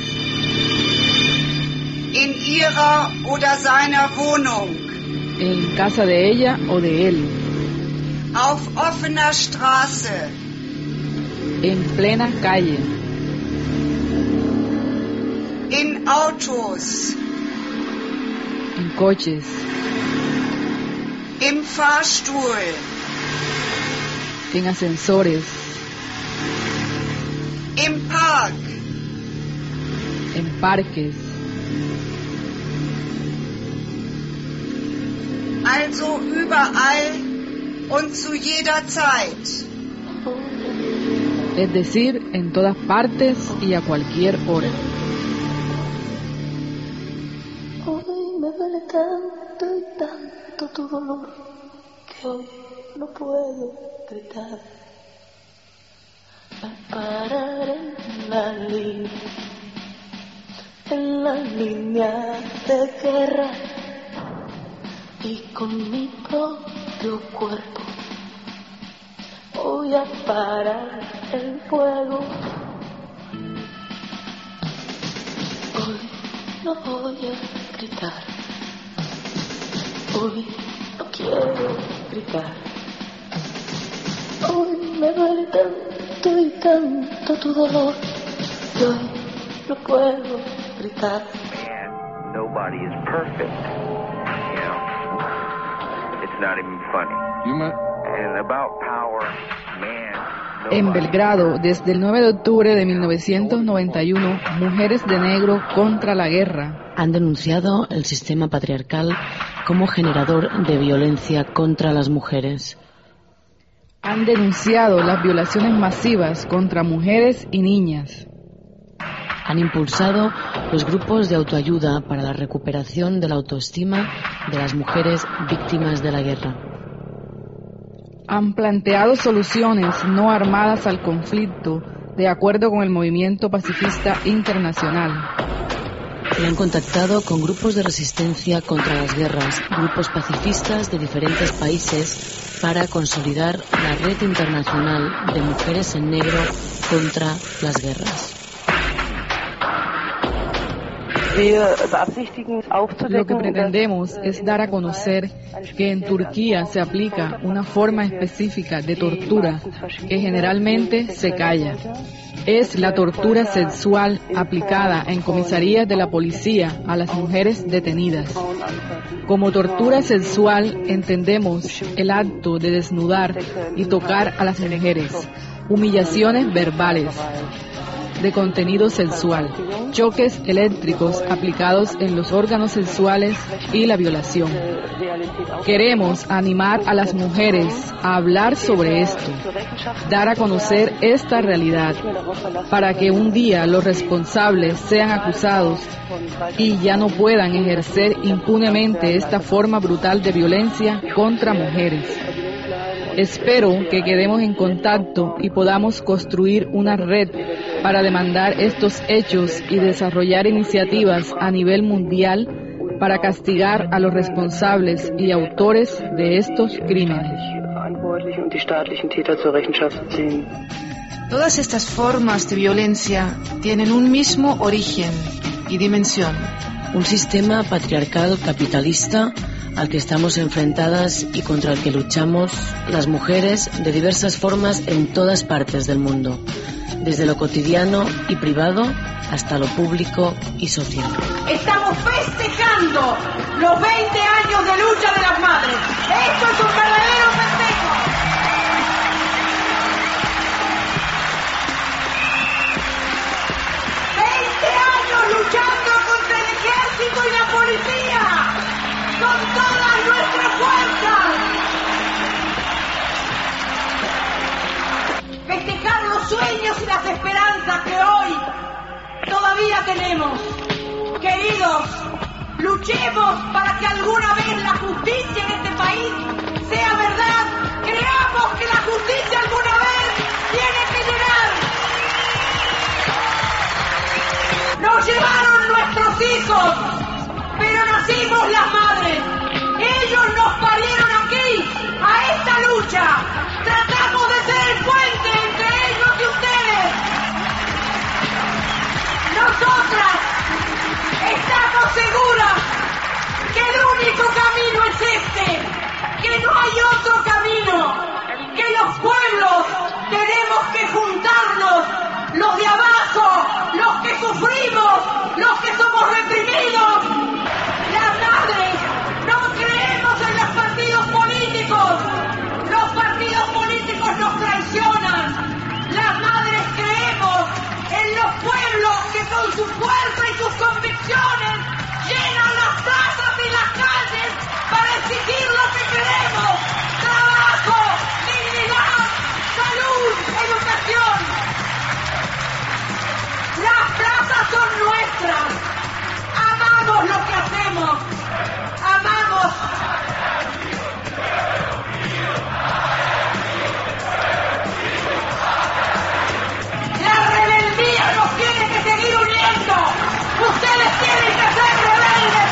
In ihrer oder seiner Wohnung. En casa de ella o de él. Auf offener Straße. En plena calle. In Autos. En coches. Im Fahrstuhl. En ascensores. Im Park. En parques. Also überall und zu jeder Zeit. Es decir, en todas partes y a cualquier hora. Hoy me duele tanto y tanto tu dolor que hoy no puedo gritar. Al parar en la línea, en la línea de guerra y con mi propio cuerpo voy a parar el fuego. Hoy no voy a gritar, hoy no quiero gritar. Hoy me duele tanto y tanto tu dolor que hoy no puedo gritar. And nobody is perfect, you know. It's not even funny. And about power, man. En Belgrado, desde el nueve de octubre de mil novecientos noventa y uno, Mujeres de Negro contra la Guerra han denunciado el sistema patriarcal como generador de violencia contra las mujeres. Han denunciado las violaciones masivas contra mujeres y niñas. Han impulsado los grupos de autoayuda para la recuperación de la autoestima de las mujeres víctimas de la guerra. Han planteado soluciones no armadas al conflicto de acuerdo con el movimiento pacifista internacional. Y han contactado con grupos de resistencia contra las guerras, grupos pacifistas de diferentes países para consolidar la red internacional de mujeres en negro contra las guerras. Lo que pretendemos es dar a conocer que en Turquía se aplica una forma específica de tortura que generalmente se calla. Es la tortura sexual aplicada en comisarías de la policía a las mujeres detenidas. Como tortura sexual entendemos el acto de desnudar y tocar a las mujeres, humillaciones verbales de contenido sexual, choques eléctricos aplicados en los órganos sexuales y la violación. Queremos animar a las mujeres a hablar sobre esto, dar a conocer esta realidad, para que un día los responsables sean acusados y ya no puedan ejercer impunemente esta forma brutal de violencia contra mujeres. Espero que quedemos en contacto y podamos construir una red para demandar estos hechos y desarrollar iniciativas a nivel mundial para castigar a los responsables y autores de estos crímenes. Todas estas formas de violencia tienen un mismo origen y dimensión. Un sistema patriarcal capitalista al que estamos enfrentadas y contra el que luchamos las mujeres de diversas formas en todas partes del mundo, desde lo cotidiano y privado hasta lo público y social. Estamos festejando los veinte años de lucha de las madres. Esto es un verdadero festejo. veinte años luchando contra el ejército y la policía, con todas nuestras fuerzas. Festejar los sueños y las esperanzas que hoy todavía tenemos. Queridos, luchemos para que alguna vez la justicia en este país sea verdad. Creamos que la justicia alguna vez tiene que llegar. Nos llevaron nuestros hijos, pero nacimos las madres. Ellos nos parieron aquí, a esta lucha. Tratamos de ser el puente entre ellos y ustedes. Nosotras estamos seguras que el único camino es este, que no hay otro camino, que los pueblos tenemos que juntarnos, los de abajo, los que sufrimos, los que somos reprimidos. Las madres no creemos en los partidos políticos, los partidos políticos nos traicionan. Las madres creemos en los pueblos que con su fuerza y sus convicciones llenan las plazas y las calles para exigir lo que queremos: trabajo, dignidad, salud, educación. Las plazas son nuestras. Amamos lo que hacemos. Amamos. La rebeldía nos tiene que seguir uniendo. Ustedes tienen que ser rebeldes,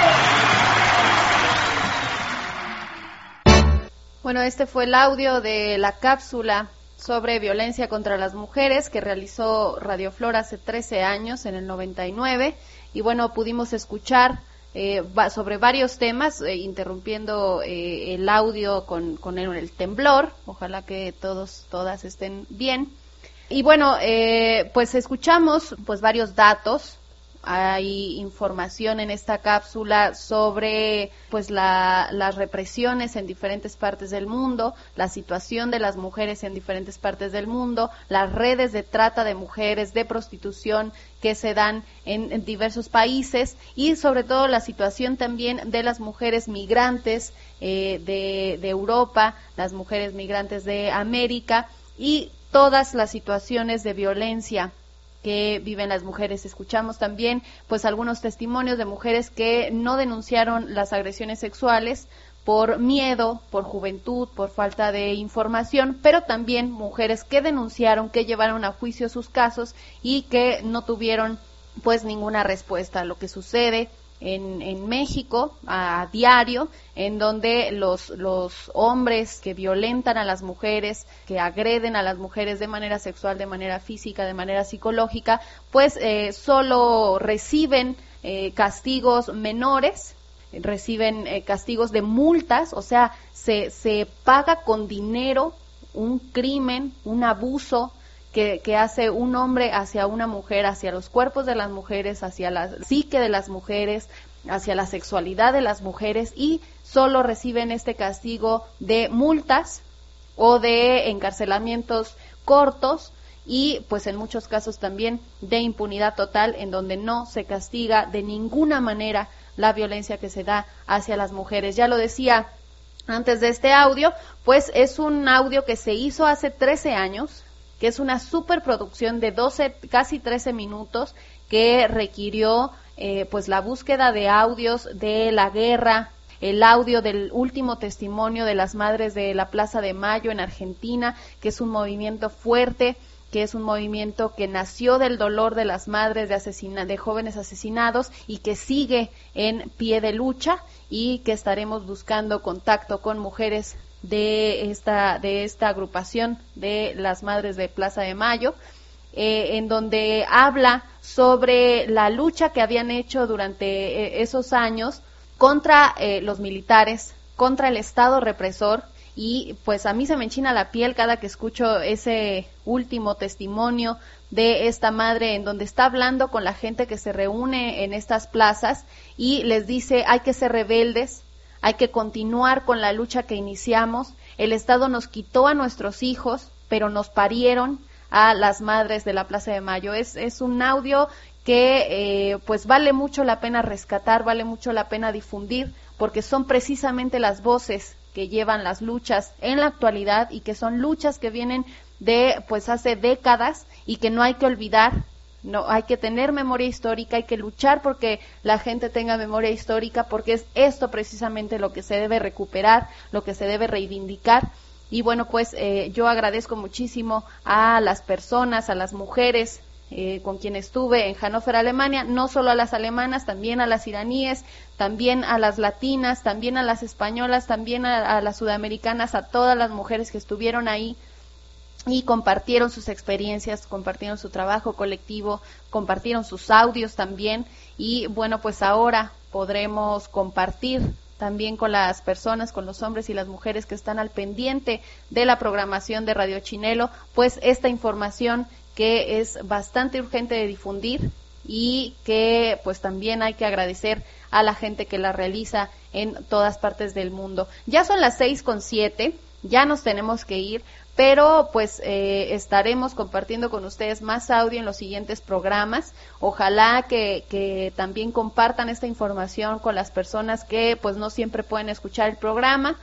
pibes. Bueno, este fue el audio de la cápsula sobre violencia contra las mujeres que realizó Radio Flor hace trece años, en el noventa y nueve, y bueno, pudimos escuchar eh, va, sobre varios temas, eh, interrumpiendo eh, el audio con, con el, el temblor. Ojalá que todos, todas estén bien. Y bueno, eh, pues escuchamos pues varios datos. Hay información en esta cápsula sobre pues la, las represiones en diferentes partes del mundo, la situación de las mujeres en diferentes partes del mundo, las redes de trata de mujeres, de prostitución que se dan en, en diversos países, y sobre todo la situación también de las mujeres migrantes eh, de, de Europa, las mujeres migrantes de América, y todas las situaciones de violencia que viven las mujeres. Escuchamos también pues algunos testimonios de mujeres que no denunciaron las agresiones sexuales por miedo, por juventud, por falta de información, pero también mujeres que denunciaron, que llevaron a juicio sus casos y que no tuvieron pues ninguna respuesta a lo que sucede en, en México a, a diario, en donde los, los hombres que violentan a las mujeres, que agreden a las mujeres de manera sexual, de manera física, de manera psicológica, pues eh, solo reciben eh, castigos menores, reciben eh, castigos de multas, o sea, se, se paga con dinero un crimen, un abuso que, que hace un hombre hacia una mujer, hacia los cuerpos de las mujeres, hacia la psique de las mujeres, hacia la sexualidad de las mujeres, y solo reciben este castigo de multas o de encarcelamientos cortos, y pues en muchos casos también de impunidad total, en donde no se castiga de ninguna manera la violencia que se da hacia las mujeres. Ya lo decía antes de este audio, pues es un audio que se hizo hace trece años, que es una superproducción de doce, casi trece minutos, que requirió eh, pues la búsqueda de audios de la guerra, el audio del último testimonio de las madres de la Plaza de Mayo en Argentina, que es un movimiento fuerte, que es un movimiento que nació del dolor de las madres de, asesina, de jóvenes asesinados y que sigue en pie de lucha, y que estaremos buscando contacto con mujeres de esta, de esta agrupación de las madres de Plaza de Mayo, eh, en donde habla sobre la lucha que habían hecho durante eh, esos años contra eh, los militares, contra el Estado represor. Y pues a mí se me enchina la piel cada que escucho ese último testimonio de esta madre, en donde está hablando con la gente que se reúne en estas plazas y les dice: hay que ser rebeldes, hay que continuar con la lucha que iniciamos. El Estado nos quitó a nuestros hijos, pero nos parieron a las madres de la Plaza de Mayo. Es, es un audio que eh, pues vale mucho la pena rescatar, vale mucho la pena difundir, porque son precisamente las voces que llevan las luchas en la actualidad, y que son luchas que vienen de pues hace décadas, y que no hay que olvidar. No, hay que tener memoria histórica, hay que luchar porque la gente tenga memoria histórica, porque es esto precisamente lo que se debe recuperar, lo que se debe reivindicar. Y bueno, pues eh, yo agradezco muchísimo a las personas, a las mujeres eh, con quien estuve en Hannover, Alemania, no solo a las alemanas, también a las iraníes, también a las latinas, también a las españolas, también a, a las sudamericanas, a todas las mujeres que estuvieron ahí y compartieron sus experiencias, compartieron su trabajo colectivo, compartieron sus audios también. Y bueno, pues ahora podremos compartir también con las personas, con los hombres y las mujeres que están al pendiente de la programación de Radio Chinelo, pues esta información que es bastante urgente de difundir, y que pues también hay que agradecer a la gente que la realiza en todas partes del mundo. Ya son las seis con siete, ya nos tenemos que ir, pero pues eh, estaremos compartiendo con ustedes más audio en los siguientes programas. Ojalá que, que también compartan esta información con las personas que pues no siempre pueden escuchar el programa,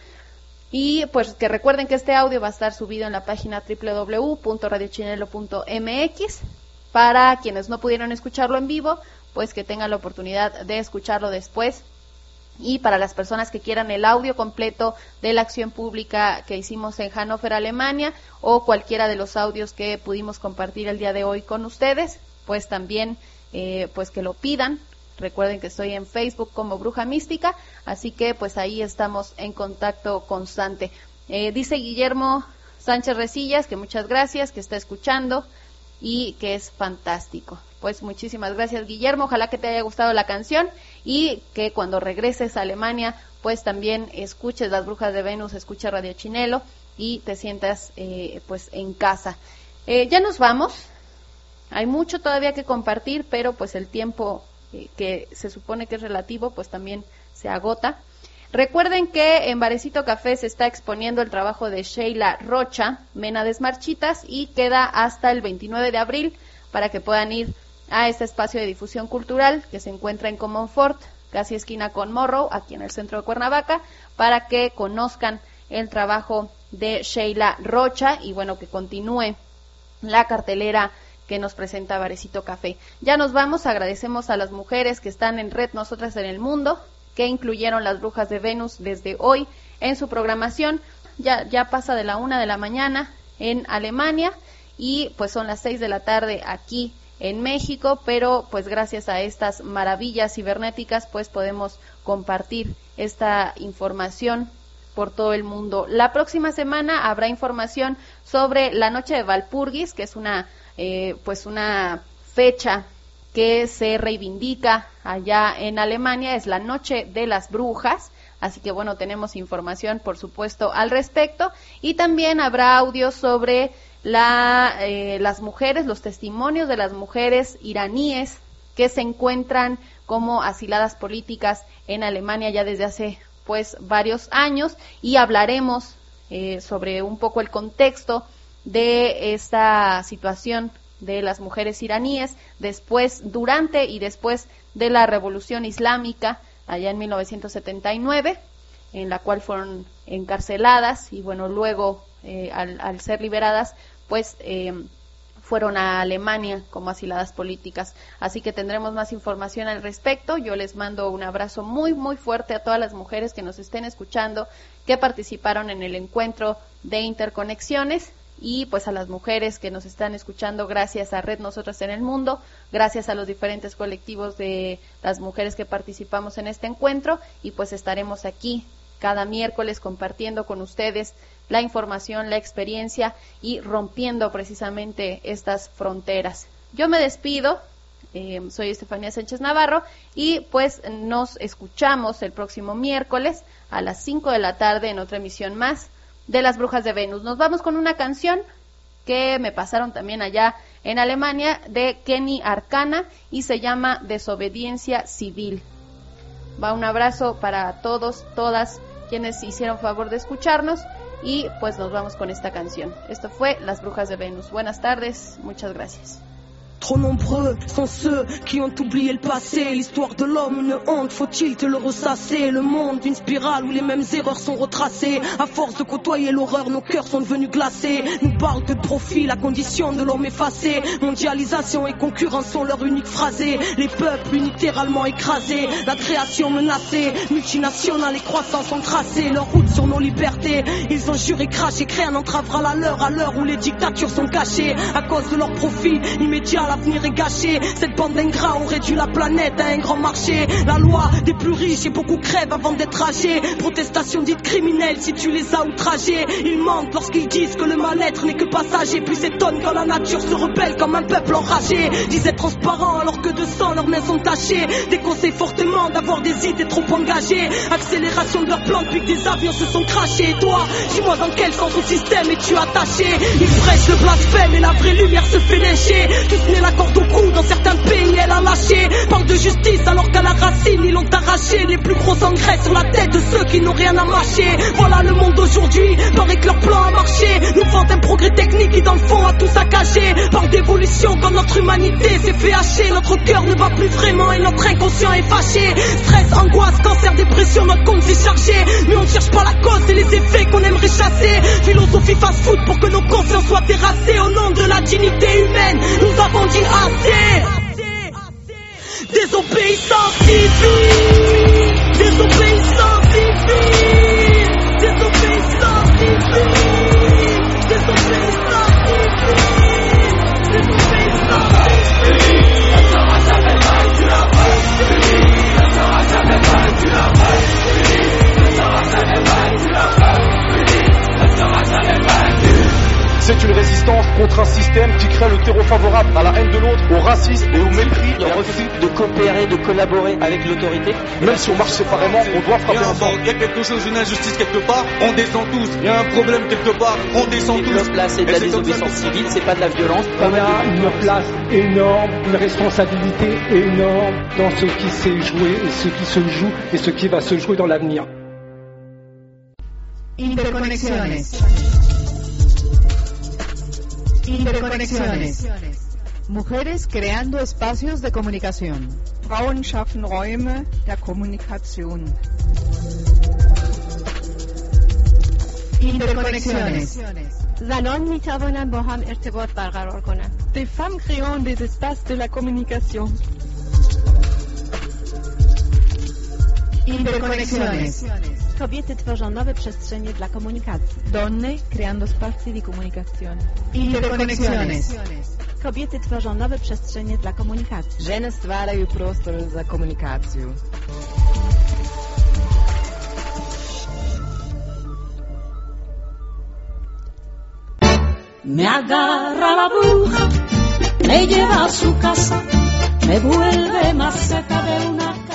y pues que recuerden que este audio va a estar subido en la página doble u doble u doble u punto radio chinelo punto m x. Para quienes no pudieron escucharlo en vivo, pues que tengan la oportunidad de escucharlo después. Y para las personas que quieran el audio completo de la acción pública que hicimos en Hannover, Alemania, o cualquiera de los audios que pudimos compartir el día de hoy con ustedes, pues también eh, pues que lo pidan. Recuerden que estoy en Facebook como Bruja Mística, así que pues ahí estamos en contacto constante. Eh, dice Guillermo Sánchez Resillas que muchas gracias, que está escuchando y que es fantástico. Pues muchísimas gracias, Guillermo, ojalá que te haya gustado la canción, y que cuando regreses a Alemania pues también escuches Las Brujas de Venus, escucha Radio Chinelo y te sientas eh, pues en casa. Eh, ya nos vamos, hay mucho todavía que compartir, pero pues el tiempo eh, que se supone que es relativo pues también se agota. Recuerden que en Barecito Café se está exponiendo el trabajo de Sheila Rocha, Ménades Marchitas, y queda hasta el veintinueve de abril para que puedan ir a este espacio de difusión cultural que se encuentra en Comonfort, casi esquina con Morrow, aquí en el centro de Cuernavaca, para que conozcan el trabajo de Sheila Rocha y bueno, que continúe la cartelera que nos presenta Barecito Café. Ya nos vamos, agradecemos a las mujeres que están en Red Nosotras en el Mundo, que incluyeron Las Brujas de Venus desde hoy en su programación. Ya, ya pasa de la una de la mañana en Alemania y pues son las seis de la tarde aquí en México, pero pues gracias a estas maravillas cibernéticas pues podemos compartir esta información por todo el mundo. La próxima semana habrá información sobre la Noche de Valpurgis, que es una eh, pues una fecha que se reivindica allá en Alemania es la Noche de las Brujas. Así que bueno, tenemos información por supuesto al respecto, y también habrá audios sobre la, eh, las mujeres, los testimonios de las mujeres iraníes que se encuentran como asiladas políticas en Alemania ya desde hace pues varios años, y hablaremos eh, sobre un poco el contexto de esta situación de las mujeres iraníes después, durante y después de la Revolución Islámica allá en mil novecientos setenta y nueve, en la cual fueron encarceladas y bueno, luego eh, al, al ser liberadas, pues eh, fueron a Alemania como asiladas políticas. Así que tendremos más información al respecto. Yo les mando un abrazo muy, muy fuerte a todas las mujeres que nos estén escuchando, que participaron en el encuentro de interconexiones, y pues a las mujeres que nos están escuchando gracias a Red Nosotras en el Mundo, gracias a los diferentes colectivos de las mujeres que participamos en este encuentro, y pues estaremos aquí cada miércoles compartiendo con ustedes la información, la experiencia y rompiendo precisamente estas fronteras. Yo me despido, eh, soy Estefanía Sánchez Navarro, y pues nos escuchamos el próximo miércoles a las cinco de la tarde en otra emisión más de Las Brujas de Venus. Nos vamos con una canción que me pasaron también allá en Alemania, de Kenny Arcana, y se llama Desobediencia Civil. Va un abrazo para todos, todas quienes hicieron favor de escucharnos, y pues nos vamos con esta canción. Esto fue Las Brujas de Venus. Buenas tardes, muchas gracias. Trop nombreux sont ceux qui ont oublié le passé. L'histoire de l'homme, une honte, faut-il te le ressasser? Le monde, une spirale où les mêmes erreurs sont retracées. À force de côtoyer l'horreur, nos cœurs sont devenus glacés. Nous parlent de profit, la condition de l'homme effacée. Mondialisation et concurrence sont leur unique phrasé. Les peuples unilatéralement écrasés, la création menacée. Multinationales et croissance ont tracé leur route sur nos libertés. Ils ont juré, craché, créé un entravera la leur à l'heure où les dictatures sont cachées. À cause de leur profit immédiat, l'avenir est gâché. Cette bande d'ingrats ont réduit la planète à un grand marché. La loi des plus riches et beaucoup crèvent avant d'être âgés. Protestation dite criminelle si tu les as outragés. Ils mentent lorsqu'ils disent que le mal-être n'est que passager, puis s'étonnent quand la nature se rebelle comme un peuple enragé. Disent être transparent alors que de sang leurs mains sont tachées. Déconseillent fortement d'avoir des idées trop engagées. Accélération de leur plan depuis que des avions se sont crachés. Et toi, dis-moi dans quel sens au système es-tu attaché? Ils prêchent le blasphème et la vraie lumière se fait lyncher. Tous la corde au cou, dans certains pays elle a lâché. Parle de justice alors qu'à la racine ils l'ont arraché. Les plus gros engrais sur la tête de ceux qui n'ont rien à mâcher. Voilà le monde d'aujourd'hui, paraît que leur plan a marché. Nous vendent un progrès technique qui dans le fond a tout saccagé. Parle d'évolution quand notre humanité s'est fait hacher. Notre cœur ne bat plus vraiment et notre inconscient est fâché. Stress, angoisse, cancer, dépression, notre compte s'est chargé. Mais on ne cherche pas la cause, c'est les effets qu'on aimerait chasser. Philosophie fast-food pour que nos consciences soient terrassées. Au nom de la dignité humaine, nous avons dit assez. Désobéissance civile, désobéissance civile, désobéissance civile, désobéissance civile, désobéissance civile. Ne sera jamais vaincu la vraie, ne sera jamais vaincu la vraie, ne sera jamais vaincu la vraie, ne sera jamais vaincu. C'est une résistance contre un système qui crée le terreau favorable à la haine de l'autre, au racisme et au mépris. Le refus de coopérer, de collaborer avec l'autorité. Même si on marche séparément, on doit frapper ensemble. Il y a quelque chose, une injustice quelque part, on descend tous. Il y a un problème quelque part, on descend tous. Notre place est de la désobéissance civile, c'est pas de la violence. On a une place énorme, une responsabilité énorme dans ce qui s'est joué et ce qui se joue et ce qui va se jouer dans l'avenir. Interconexiones. Interconexiones. Mujeres creando espacios de comunicación. Frauen schaffen Räume der Kommunikation. Interconexiones. زنان می توانند با هم ارتباط برقرار کنند. Des femmes créant des espaces de la communication. Interconexiones. Kobiety tworzą nowe przestrzenie dla komunikacji. Donne creando spazi di comunicazione. Interconexiones. Kobiety tworzą nowe przestrzenie dla komunikacji. Žene stvaraju prostor za komunikaciju. Me agarra la bruja, me lleva a su casa, me vuelve más seca de una